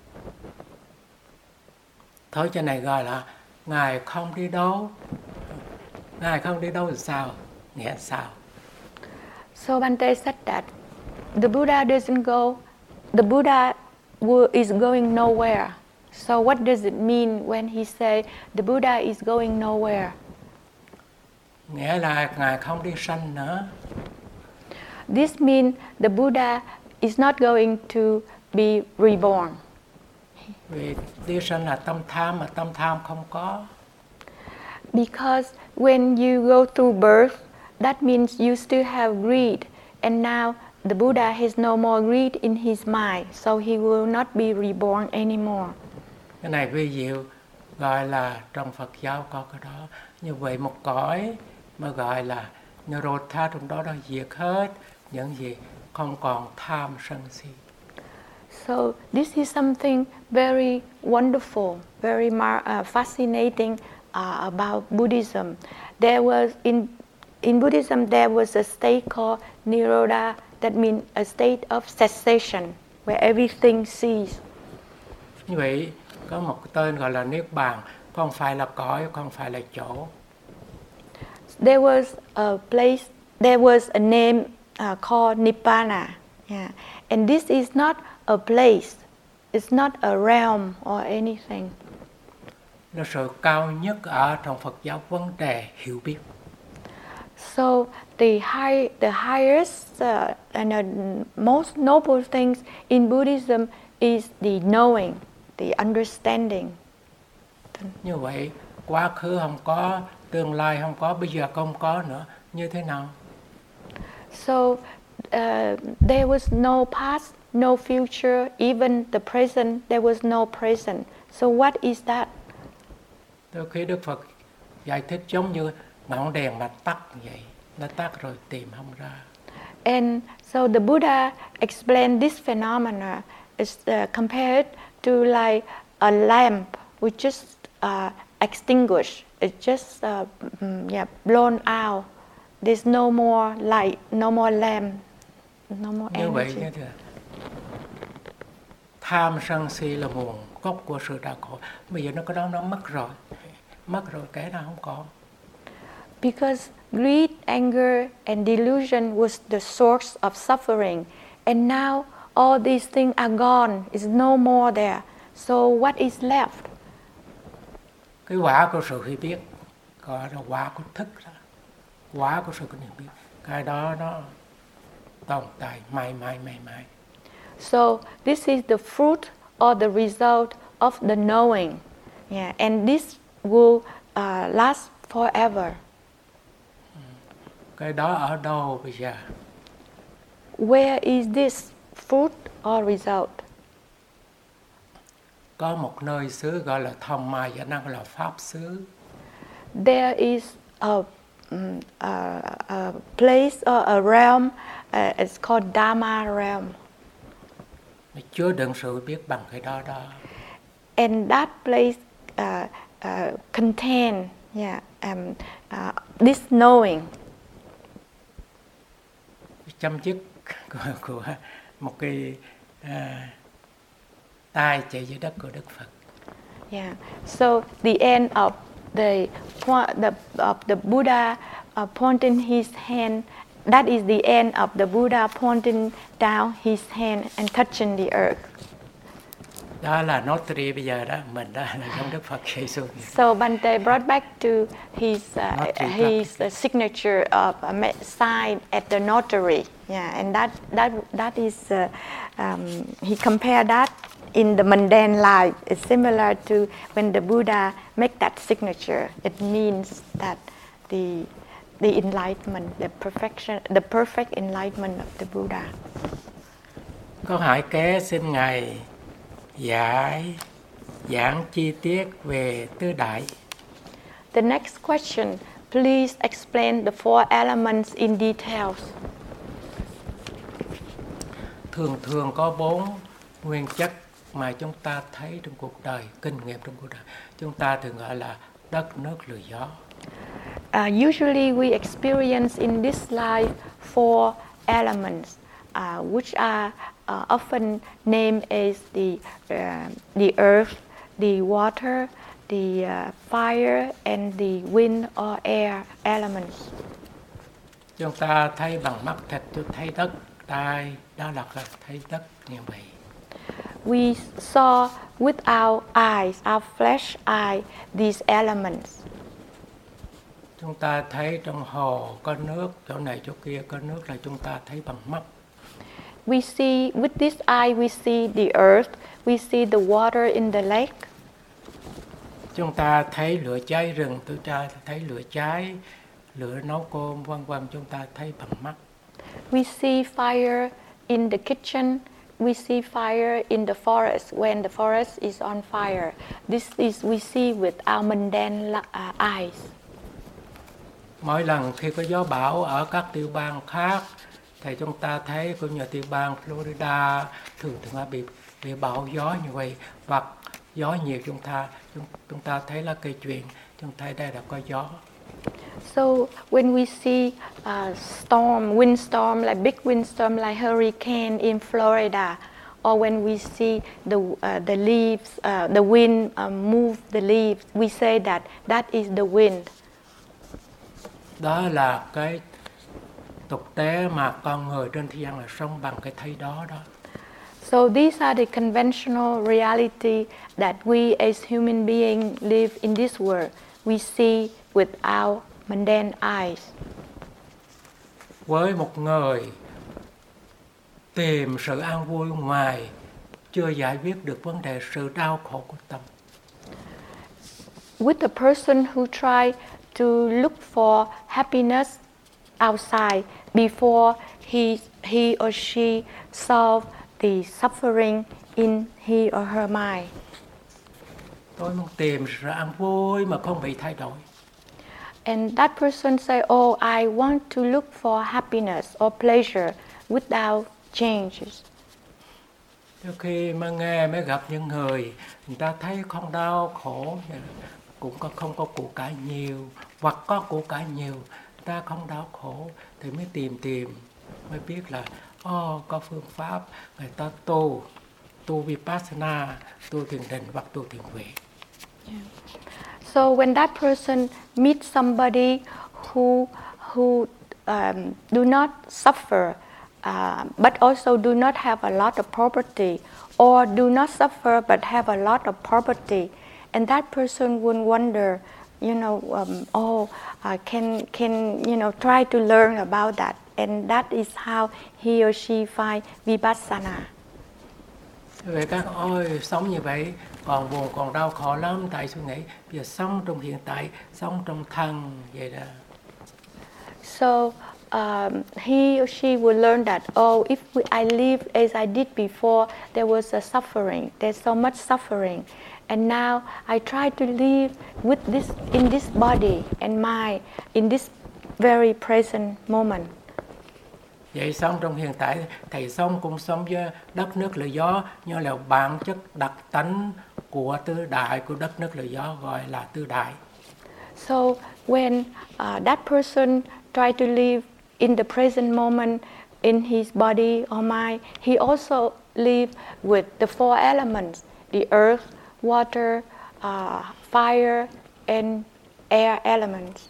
Thôi cho này gọi là Ngài không đi đâu. Ngài không đi đâu thì sao? Nghĩa sao? So Bhante said that the Buddha doesn't go, the Buddha is going nowhere. So what does it mean when he say the Buddha is going nowhere? Nghĩa là Ngài không đi sanh nữa. This means the Buddha is not going to be reborn. Vì đi sanh là tâm tham, mà tâm tham không có. Because when you go through birth, that means you still have greed, and now the Buddha has no more greed in his mind, so he will not be reborn anymore. Cái này vi diệu, gọi là trong Phật giáo có cái đó. Như vậy một cõi mà gọi là Nirodha, trong đó đã diệt hết những gì không còn tham sân si. So this is something very wonderful, very mar- uh, fascinating uh, about Buddhism. There was in in Buddhism there was a state called Nirodha, that means a state of cessation, where everything ceases. Như vậy có một cái tên gọi là Niết Bàn, không phải là cõi, không phải là chỗ. There was a place there was a name uh, called Nibbana. Yeah. And this is not a place, it's not a realm or anything. Là sự cao nhất ở trong Phật giáo vấn đề hiểu biết. So the high, the highest uh, and uh, most noble things in Buddhism is the knowing, the understanding. Như vậy, quá khứ không có, tương lai không có, bây giờ không có nữa, như thế nào? So uh, there was no past, no future, even the present, there was no present. So what is that? Từ khi Đức Phật giải thích giống như ngọn đèn mà tắt vậy, nó tắt rồi tìm không ra. And so the Buddha explained this phenomena is uh, compared to like a lamp which just uh, extinguished. It's just uh, yeah, blown out. There's no more light, no more lamp, no more energy. Như vậy như thế. Tham sân si là nguồn gốc của sự đau khổ. Bây giờ nó có đó nó mất rồi, mất rồi cái nào không có. Because greed, anger, and delusion was the source of suffering, and now all these things are gone. It's no more there. So what is left? Cái quả của sự hiểu biết, gọi là quả của thức đó. Quả của sự hiểu biết, cái đó nó tồn tại mãi mãi mãi mãi. So this is the fruit or the result of the knowing, yeah, and this will uh, last forever. Cái đó ở đâu bây giờ? Where is this fruit or result? Có một nơi xứ gọi là Thông Mai và nó gọi là Pháp xứ. There is a, um, a, a place or a realm, uh, it's called Dharma realm. Nó chứa đựng sự biết bằng cái đó đó. And that place uh, uh, contain, yeah, um, uh, this knowing. Chấm dứt của, của một cái uh, tay chạy dưới đất của Đức Phật. Yeah. So the end of the the of the Buddha uh, pointing his hand. That is the end of the Buddha pointing down his hand and touching the earth. Đó là notary bây giờ đó, mình đó là trong Đức Phật Jesus. So Bante brought back to his uh, his uh, signature of a sign at the notary. Yeah, and that that that is uh, um, he compared that in the mundane life. It's similar to when the Buddha make that signature. It means that the the enlightenment, the perfection, the perfect enlightenment of the Buddha. Câu hỏi kế xin Ngài giải giảng chi tiết về tứ đại. The next question, please explain the four elements in details. Thường thường có bốn nguyên chất mà chúng ta thấy trong cuộc đời, kinh nghiệm trong cuộc đời. Chúng ta thường gọi là đất, nước, lửa, gió. Uh, usually we experience in this life four elements, uh, which are uh, often named as the uh, the earth, the water, the uh, fire, and the wind or air elements. Chúng ta thấy bằng mắt thịt, chúng thấy đất, đai, đó là thấy đất như vậy. We saw with our eyes, our flesh eye, these elements. Chúng ta thấy trong hồ có nước, chỗ này chỗ kia có nước là chúng ta thấy bằng mắt. We see, with this eye, we see the earth, we see the water in the lake. Chúng ta thấy lửa cháy rừng, chúng ta thấy lửa cháy, lửa nấu cơm, vân vân, chúng ta thấy bằng mắt. We see fire in the kitchen, we see fire in the forest when the forest is on fire. This is we see with our mundane uh, eyes. Mỗi lần khi có gió bão ở các tiểu bang khác thì chúng ta thấy cũng như tiểu bang Florida thường thường bị bị bão gió như vậy, hoặc gió nhiều chúng ta chúng, chúng ta thấy là cây chuyện, chúng ta đây là có gió. So when we see uh, storm, windstorm, like big windstorm, like hurricane in Florida, or when we see the uh, the leaves, uh, the wind uh, move the leaves, we say that that is the wind. Đó là cái tục tế mà con người trên thế gian là sống bằng cái thấy đó đó. So these are the conventional reality that we as human beings live in this world. We see with our mundane eyes. Với một người tìm sự an vui ngoài chưa giải quyết được vấn đề sự đau khổ của tâm. With a person who try to look for happiness outside before he he or she solve the suffering in he or her mind. Tôi muốn tìm sự an vui mà không bị thay đổi. And that person say, oh, I want to look for happiness or pleasure without changes. Khi mà nghe mới gặp những người người ta thấy không đau khổ, cũng có không có của cải nhiều hoặc có của cải nhiều, ta không đau khổ thì mới tìm tìm mới biết là oh, có phương pháp người ta tu tu vipassana, tu thiền định hoặc tu thiền huệ. Yeah. So when that person meets somebody who who um, do not suffer, uh, but also do not have a lot of property, or do not suffer but have a lot of property, and that person would wonder, you know, um, oh, uh, can can you know try to learn about that, and that is how he or she find vipassana. Vậy các ơi, sống như vậy còn buồn còn đau khổ lắm, tại suy nghĩ bây giờ sống trong hiện tại, sống trong thân vậy đó. So um, he or she will learn that, oh, if we, I live as I did before, there was a suffering. There's so much suffering, and now I try to live with this in this body and mind in this very present moment. Vậy sống trong hiện tại, thầy sống cũng sống với đất nước lửa gió, như là bản chất đặc tánh của tứ đại, của đất nước lửa gió gọi là tứ đại. So when uh, that person try to live in the present moment in his body or mind, he also live with the four elements: the earth, water, uh, fire, and air elements.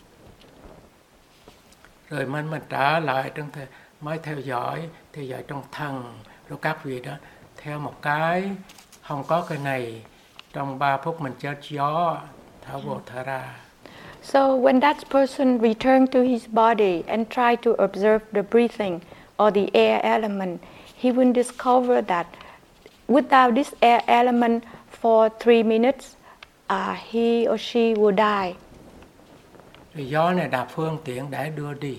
Rồi mình mình trở lại trong thời mới theo dõi, theo dõi trong thân, rồi các vị đó theo một cái, không có cái này, trong ba phút mình chết gió, thở vô thở ra. So when that person return to his body and try to observe the breathing or the air element, he will discover that without this air element for three minutes, uh, he or she will die. Rồi gió này là phương tiện để đưa đi.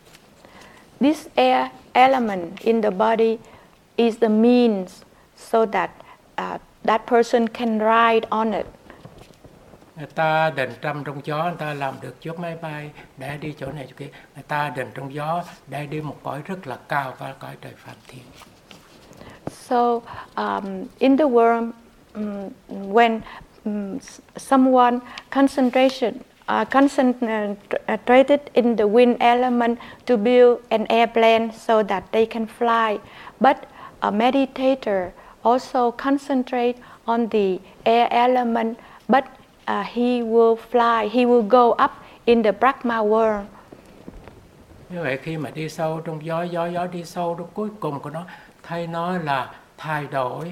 This air element in the body is the means so that uh, that person can ride on it. Người ta định trầm trong gió, người ta làm được chiếc máy bay để đi chỗ này chỗ kia. Người ta định trong gió để đi một cõi rất là cao và cõi trời phạm thiên. So um, in the world, um, when um, someone concentration Uh, concentrated in the wind element to build an airplane so that they can fly. But a meditator also concentrate on the air element, but uh, he will fly, he will go up in the Brahma world. Như vậy khi mà đi sâu trong gió, gió, gió đi sâu, đó cuối cùng của nó, thay nó là thay đổi.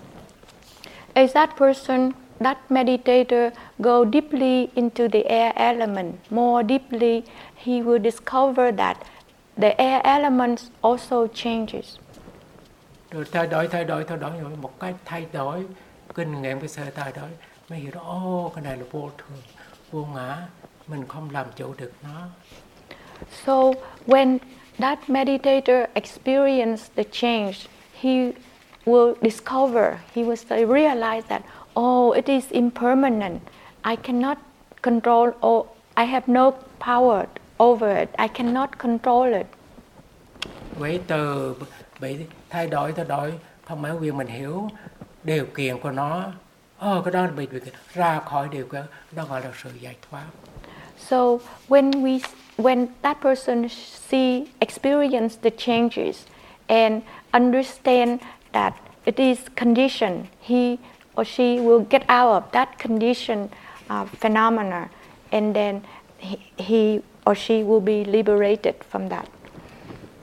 As that person, that meditator go deeply into the air element, more deeply, he will discover that the air element also changes. Rồi thay đổi, thay đổi, thay đổi, một cái thay đổi, kinh nghiệm cái sự thay đổi, mới hiểu đó, ô, cái này là vô thường, vô ngã, mình không làm chủ được nó. So when that meditator experience the change, he will discover, he will realize that, oh, it is impermanent. I cannot control, or I have no power over it. I cannot control it. Vậy từ bị thay đổi, thay đổi, không phải quyền mình hiểu điều kiện của nó. Ồ, cái đó bị, bị ra khỏi điều kiện, đó gọi là sự giải thoát. So when we, when that person see, experience the changes and understand that it is condition, he or she will get out of that condition uh, phenomena, and then he, he or she will be liberated from that.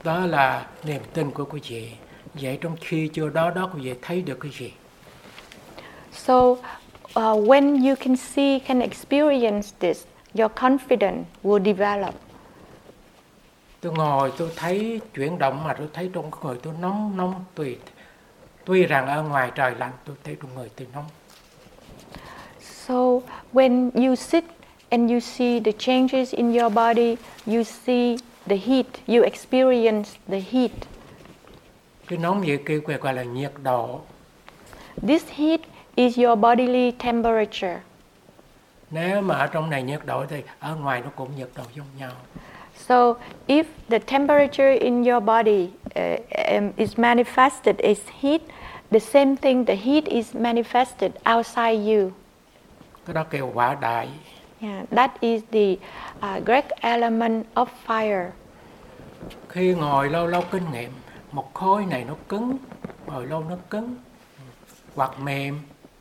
Đó là niềm tin của quý vị. Vậy trong khi chưa đó đó quý vị thấy được cái gì? So uh, when you can see, can experience this, your confidence will develop. Tôi ngồi tôi thấy chuyển động mà tôi thấy trong người tôi nóng nóng tùy tuy rằng ở ngoài trời lạnh tôi thấy trong người tôi nóng. So when you sit and you see the changes in your body, you see the heat, you experience the heat. Cái nóng vậy kia gọi là nhiệt độ. This heat is your bodily temperature. Nếu mà ở trong này nhiệt độ thì ở ngoài nó cũng nhiệt độ giống nhau. So if the temperature in your body uh, um, is manifested as heat, the same thing, the heat is manifested outside you. Cái đó kêu hỏa đại. Yeah, that is the uh, great element of fire. Khi ngồi lâu lâu kinh nghiệm, một khối này nó cứng, ngồi lâu nó cứng, hoặc mềm.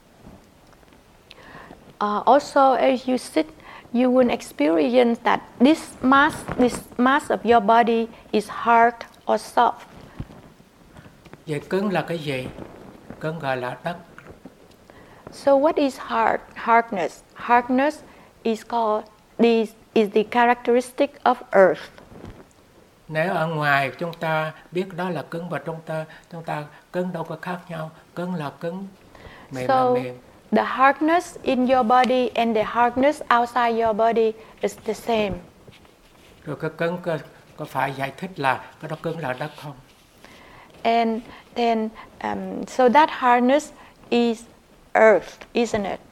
Uh, also, as you sit, you will experience that this mass, this mass of your body is hard or soft. Vậy cứng là cái gì? Cứng gọi là đất. So what is hard? Hardness. Hardness is called, this is the characteristic of earth. Nếu ở ngoài chúng ta biết đó là cứng và trong ta chúng ta cứng đâu có khác nhau, cứng là cứng, mềm So, là mềm. the hardness in your body and the hardness outside your body is the same. Rồi cái cứng có, có phải giải thích là cái đó cứng là đất không? And then, um, so that hardness is earth, isn't it?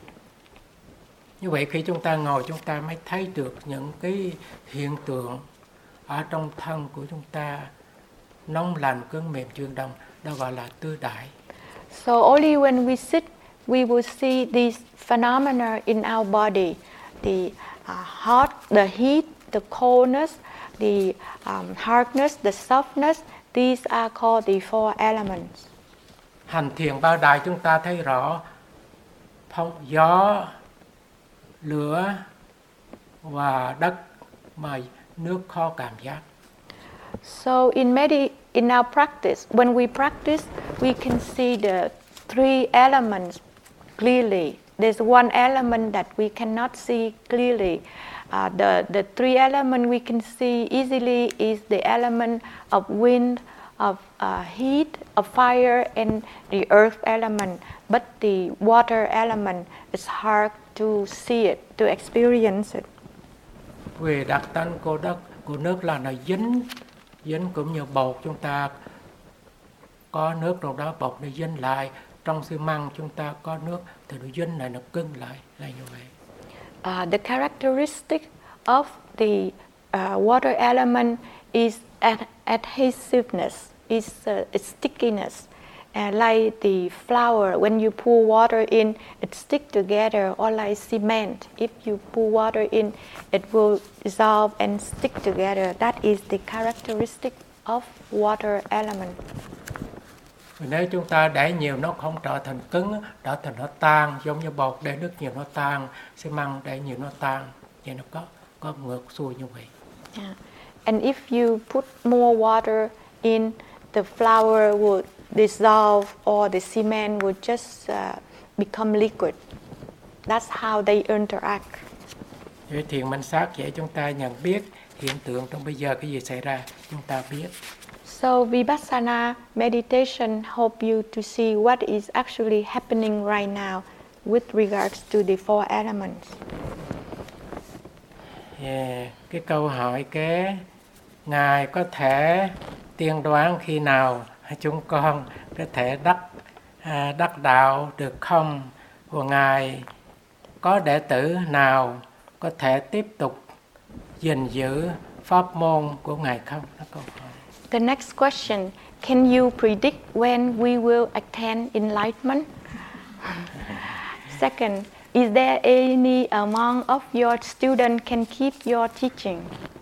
Như vậy khi chúng ta ngồi chúng ta mới thấy được những cái hiện tượng ở trong thân của chúng ta, nóng lạnh cứng mềm chuyển động, đó gọi là tứ đại. So only when we sit, we will see these phenomena in our body, the uh, hot, the heat, the coldness, the um, hardness, the softness. These are called the four elements. Hành thiền ba đại chúng ta thấy rõ phong gió, lửa và đất mà nước khó cảm giác. So in medi- in our practice, when we practice, we can see the three elements clearly. There's one element that we cannot see clearly. Uh, the, the three elements we can see easily is the element of wind, of uh, heat, of fire, and the earth element. But the water element is hard to see it, to experience it. Về đặc tính của đất, của nước là nó dính, dính cũng như bột chúng ta có nước trong đó, bột nó dính lại. Trong xi măng chúng ta có nước thì nó dính lại, nó cứng lại, là như vậy. Uh, the characteristic of the uh, water element is ad- adhesiveness, is uh, stickiness. Uh, like the flour, when you pour water in, it stick together, or like cement. If you pour water in, it will dissolve and stick together. That is the characteristic of water element. Nếu chúng ta để nhiều nó không trở thành cứng, trở thành nó tan, giống như bột để nước nhiều nó tan, xi măng để nhiều nó tan, vậy nó có có ngược xuôi như vậy. Yeah. And if you put more water in, the flour would dissolve, or the cement would just uh, become liquid. That's how they interact. Vậy thiền minh sát vậy chúng ta nhận biết hiện tượng trong bây giờ cái gì xảy ra, chúng ta biết. So Vipassana meditation help you to see what is actually happening right now with regards to the four elements. Yeah. Cái câu hỏi kế, Ngài có thể tiên đoán khi nào chúng con có thể đắc à, đắc đạo được không? Và Ngài có đệ tử nào có thể tiếp tục gìn giữ pháp môn của Ngài không? Đó câu hỏi. The next question, can you predict when we will attain enlightenment? Second, is there any among of your students can keep your teaching?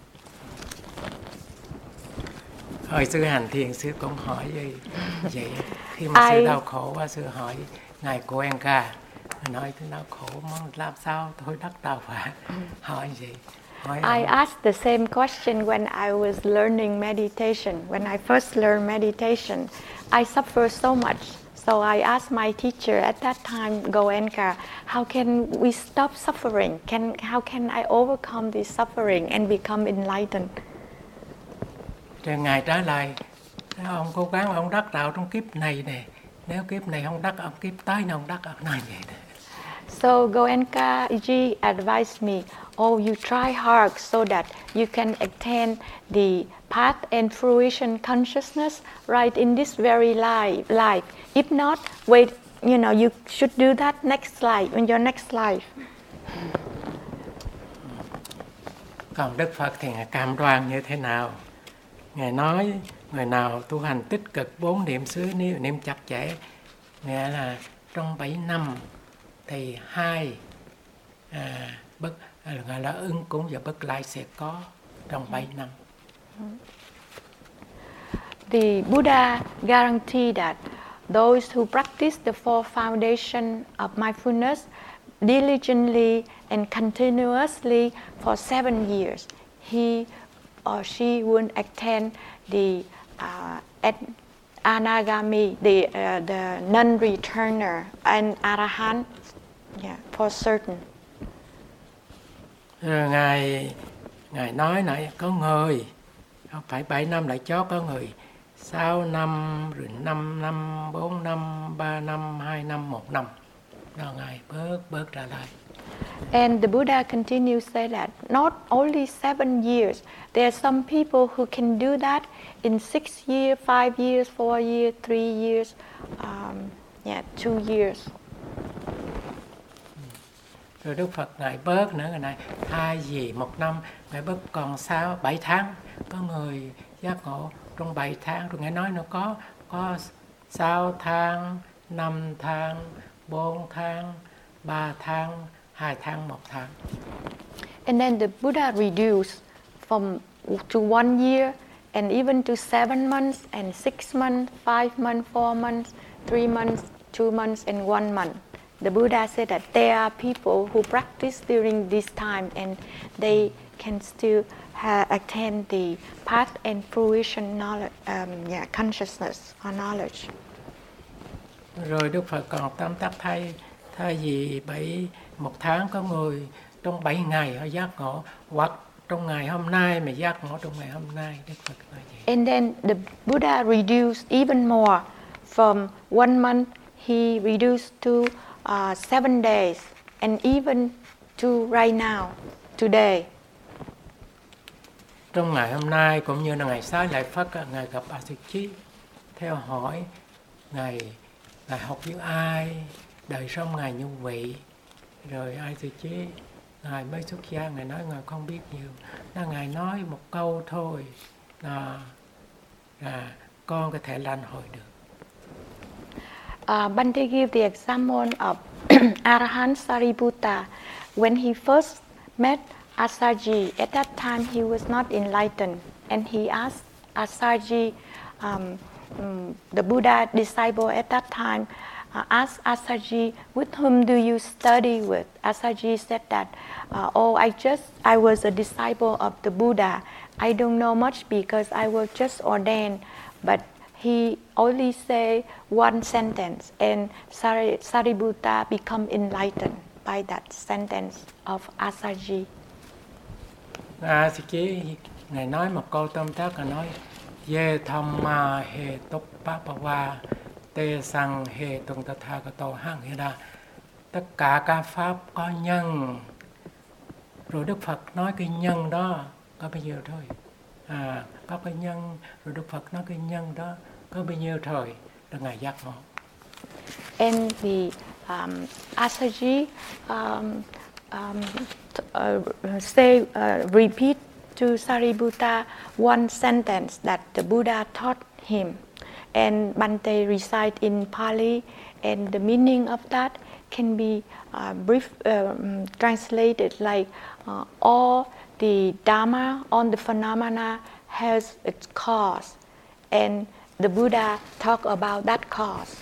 Hồi xưa hành thiền sư cũng hỏi vậy, vậy khi mà I... sư đau khổ quá sư hỏi Ngài Goenka, nói tôi đau khổ mong làm sao tôi đắc đạo quả, hỏi gì? hỏi I hỏi. asked the same question when I was learning meditation. When I first learned meditation, I suffered so much. So I asked my teacher at that time, Goenka, how can we stop suffering? Can, how can I overcome this suffering and become enlightened? Rồi Ngài trả lời, ông cố gắng ông đắc đạo trong kiếp này nè. Nếu kiếp này không đắc, ông kiếp tới nó không đắc, ông nói vậy đó. So Goenka ji advised me, oh, you try hard so that you can attain the path and fruition consciousness right in this very life. life. If not, wait, you know, you should do that next life, in your next life. Còn Đức Phật thì Ngài cam đoan như thế nào? Ngài nói, người nào tu hành tích cực bốn niệm xứ niệm chặt chẽ, nghĩa là trong bảy năm thì hai à, bất gọi là ứng cúng và bất lai sẽ có trong bảy năm. The Buddha guaranteed that those who practice the four foundations of mindfulness diligently and continuously for seven years, he or she will attain the uh, anagami, the uh, the non-returner, and arahant, yeah, for certain. Rồi ngài ngài nói này, có người không phải bảy năm lại chó, có người sáu năm rồi năm năm bốn năm ba năm hai năm một năm. Đó ngài bớt bớt trả lời. And the Buddha continues to say that not only seven years, there are some people who can do that in six years, five years, four years, three years, um, yeah, two years. Rồi Đức Phật ngài bớt nữa, ngài này thay vì một năm ngài bớt còn sáu bảy tháng. Có người giác ngộ trong bảy tháng, rồi ngài nói nó có có sáu tháng, năm tháng, bốn tháng, ba tháng, hai tháng, một tháng. And then the Buddha reduced from to one year and even to seven months and six months, five months, four months, three months, two months, and one month. The Buddha said that there are people who practice during this time and they can still ha- attain the path and fruition knowledge, um, yeah, consciousness or knowledge. Rồi Đức Phật còn tóm tắt thay thay vì bảy một tháng, có người trong bảy ngày họ giác ngộ, hoặc trong ngày hôm nay mà giác ngộ trong ngày hôm nay. Đức Phật nói vậy. And then the Buddha reduced even more. From one month he reduced to uh, seven days and even to right now, today. Trong ngày hôm nay cũng như là ngày Xá Lợi Phất, ngài gặp A Sư Chí, theo hỏi ngài ngài học với ai, đời sống ngài như vậy. Rồi A Sư Chí ngài mới xuất gia, ngài nói ngài không biết nhiều, nó ngài nói một câu thôi là, là con có thể lanh hồi được. Uh, Bhante gave the example of Arahant Sariputta. When he first met Asaji, at that time he was not enlightened, and he asked Asaji, um, um, the Buddha disciple at that time, uh, asked Asaji, with whom do you study with? Asaji said that, uh, oh, I just, I was a disciple of the Buddha. I don't know much because I was just ordained, but he only say one sentence, and Sari, Sariputta become enlightened by that sentence of Asaji. A Sư Chí ngài nói một câu tóm tắt, là nói Ye Thamma He Túc Papa Te Sang He Tung Tatthagato Hang, nghĩa là tất cả các pháp có nhân. Rồi Đức Phật nói cái nhân đó có bao nhiêu thôi. À, có cái nhân, rồi Đức Phật nói cái nhân đó có bao nhiêu thời là ngài giác ngộ. And the um, Asaji um, um, t- uh, say uh, repeat to Sariputta one sentence that the Buddha taught him, and Bhante recite in Pali, and the meaning of that can be uh, brief um, translated like uh, all the Dharma, all the phenomena has its cause, and the Buddha talk about that cause.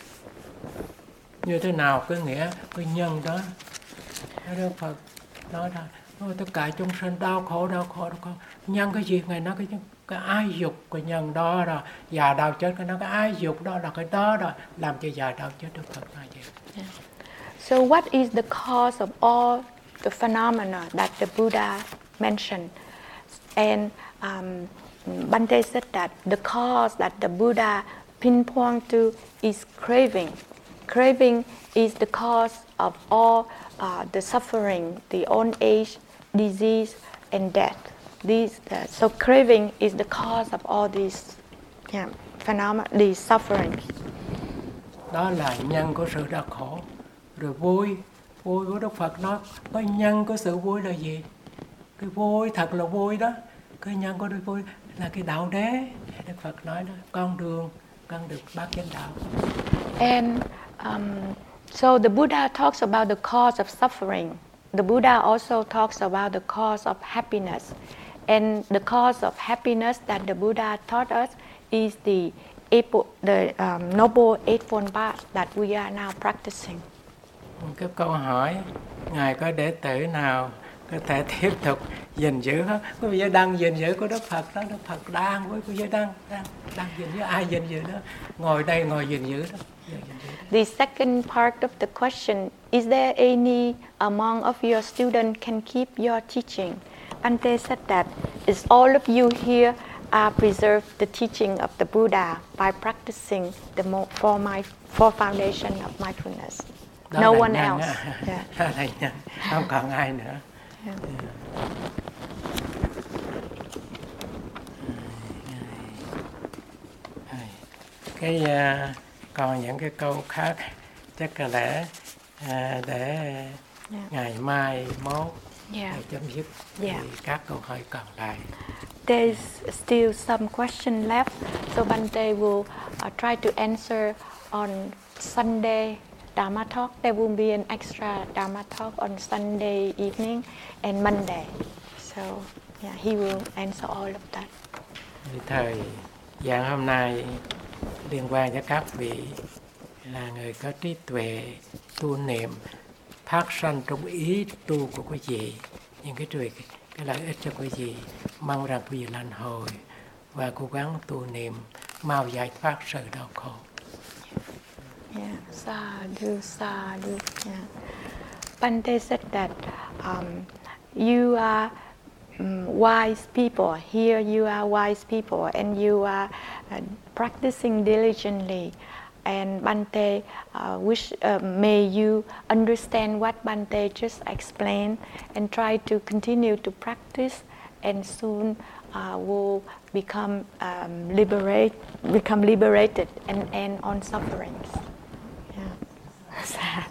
Như thế nào cái nghĩa cái nhân đó, Đức Phật nói ra Ôi, tất cả chúng sinh đau khổ, đau khổ, đau khổ. Nhân cái gì? Ngài nói cái, cái ái dục của nhân đó rồi. Già đau chết, cái nói cái ái dục đó là cái đó rồi. Làm cho già đau chết. Đức Phật nói vậy. Yeah. So what is the cause of all the phenomena that the Buddha mentioned? And um, Bante said that the cause that the Buddha pinpoint to is craving. Craving is the cause of all uh, the suffering, the old age, disease, and death. These, uh, so craving is the cause of all these yeah, phenomena, these sufferings. Đó là nhân của sự đau khổ. Rồi vui, vui của Đức Phật nói, cái nhân của sự vui là gì? Cái vui thật là vui đó. Cái nhân của sự vui là cái đạo đế. Đức Phật nói đó, con đường, con được bát chánh đạo. And um, so the Buddha talks about the cause of suffering. The Buddha also talks about the cause of happiness. And the cause of happiness that the Buddha taught us is the, the um, Noble Eightfold Path that we are now practicing. Cái câu hỏi, Ngài có đệ tử nào có thể tiếp tục gìn giữ hết? Quý vị đang gìn giữ của Đức Phật đó, Đức Phật đang với quý vị đang đang đang gìn giữ, ai gìn giữ đó? Ngồi đây ngồi gìn giữ đó. The second part of the question, is there any among of your students can keep your teaching? Bante said that is all of you here are preserve the teaching of the Buddha by practicing the four, my, four foundation of mindfulness. Đó No one nhân, else. Yeah. Đó là nhân, không còn ai nữa. Yeah. Cái uh, còn những cái câu khác chắc là để uh, để yeah. ngày mai mốt yeah. chấm dứt yeah. các câu hỏi còn lại. There's still some question left, so Bante will uh, try to answer on Sunday Dharma talk. There will be an extra Dharma talk on Sunday evening and Monday. So yeah, he will answer all of that. Thời gian hôm nay liên quan cho các vị là người có trí tuệ tu niệm phát sanh trong ý tu của quý vị, những cái truy cái lợi ích cho quý vị, mong rằng quý vị lành hồi và cố gắng tu niệm mau giải thoát sự đau khổ. Yeah, sadhu, sadhu. Yeah. Bante said that um, you are um, wise people. Here you are wise people, and you are uh, practicing diligently. And Bante uh, wish uh, may you understand what Bante just explained and try to continue to practice, and soon uh, will become um, liberate, become liberated and end on sufferings. Yeah.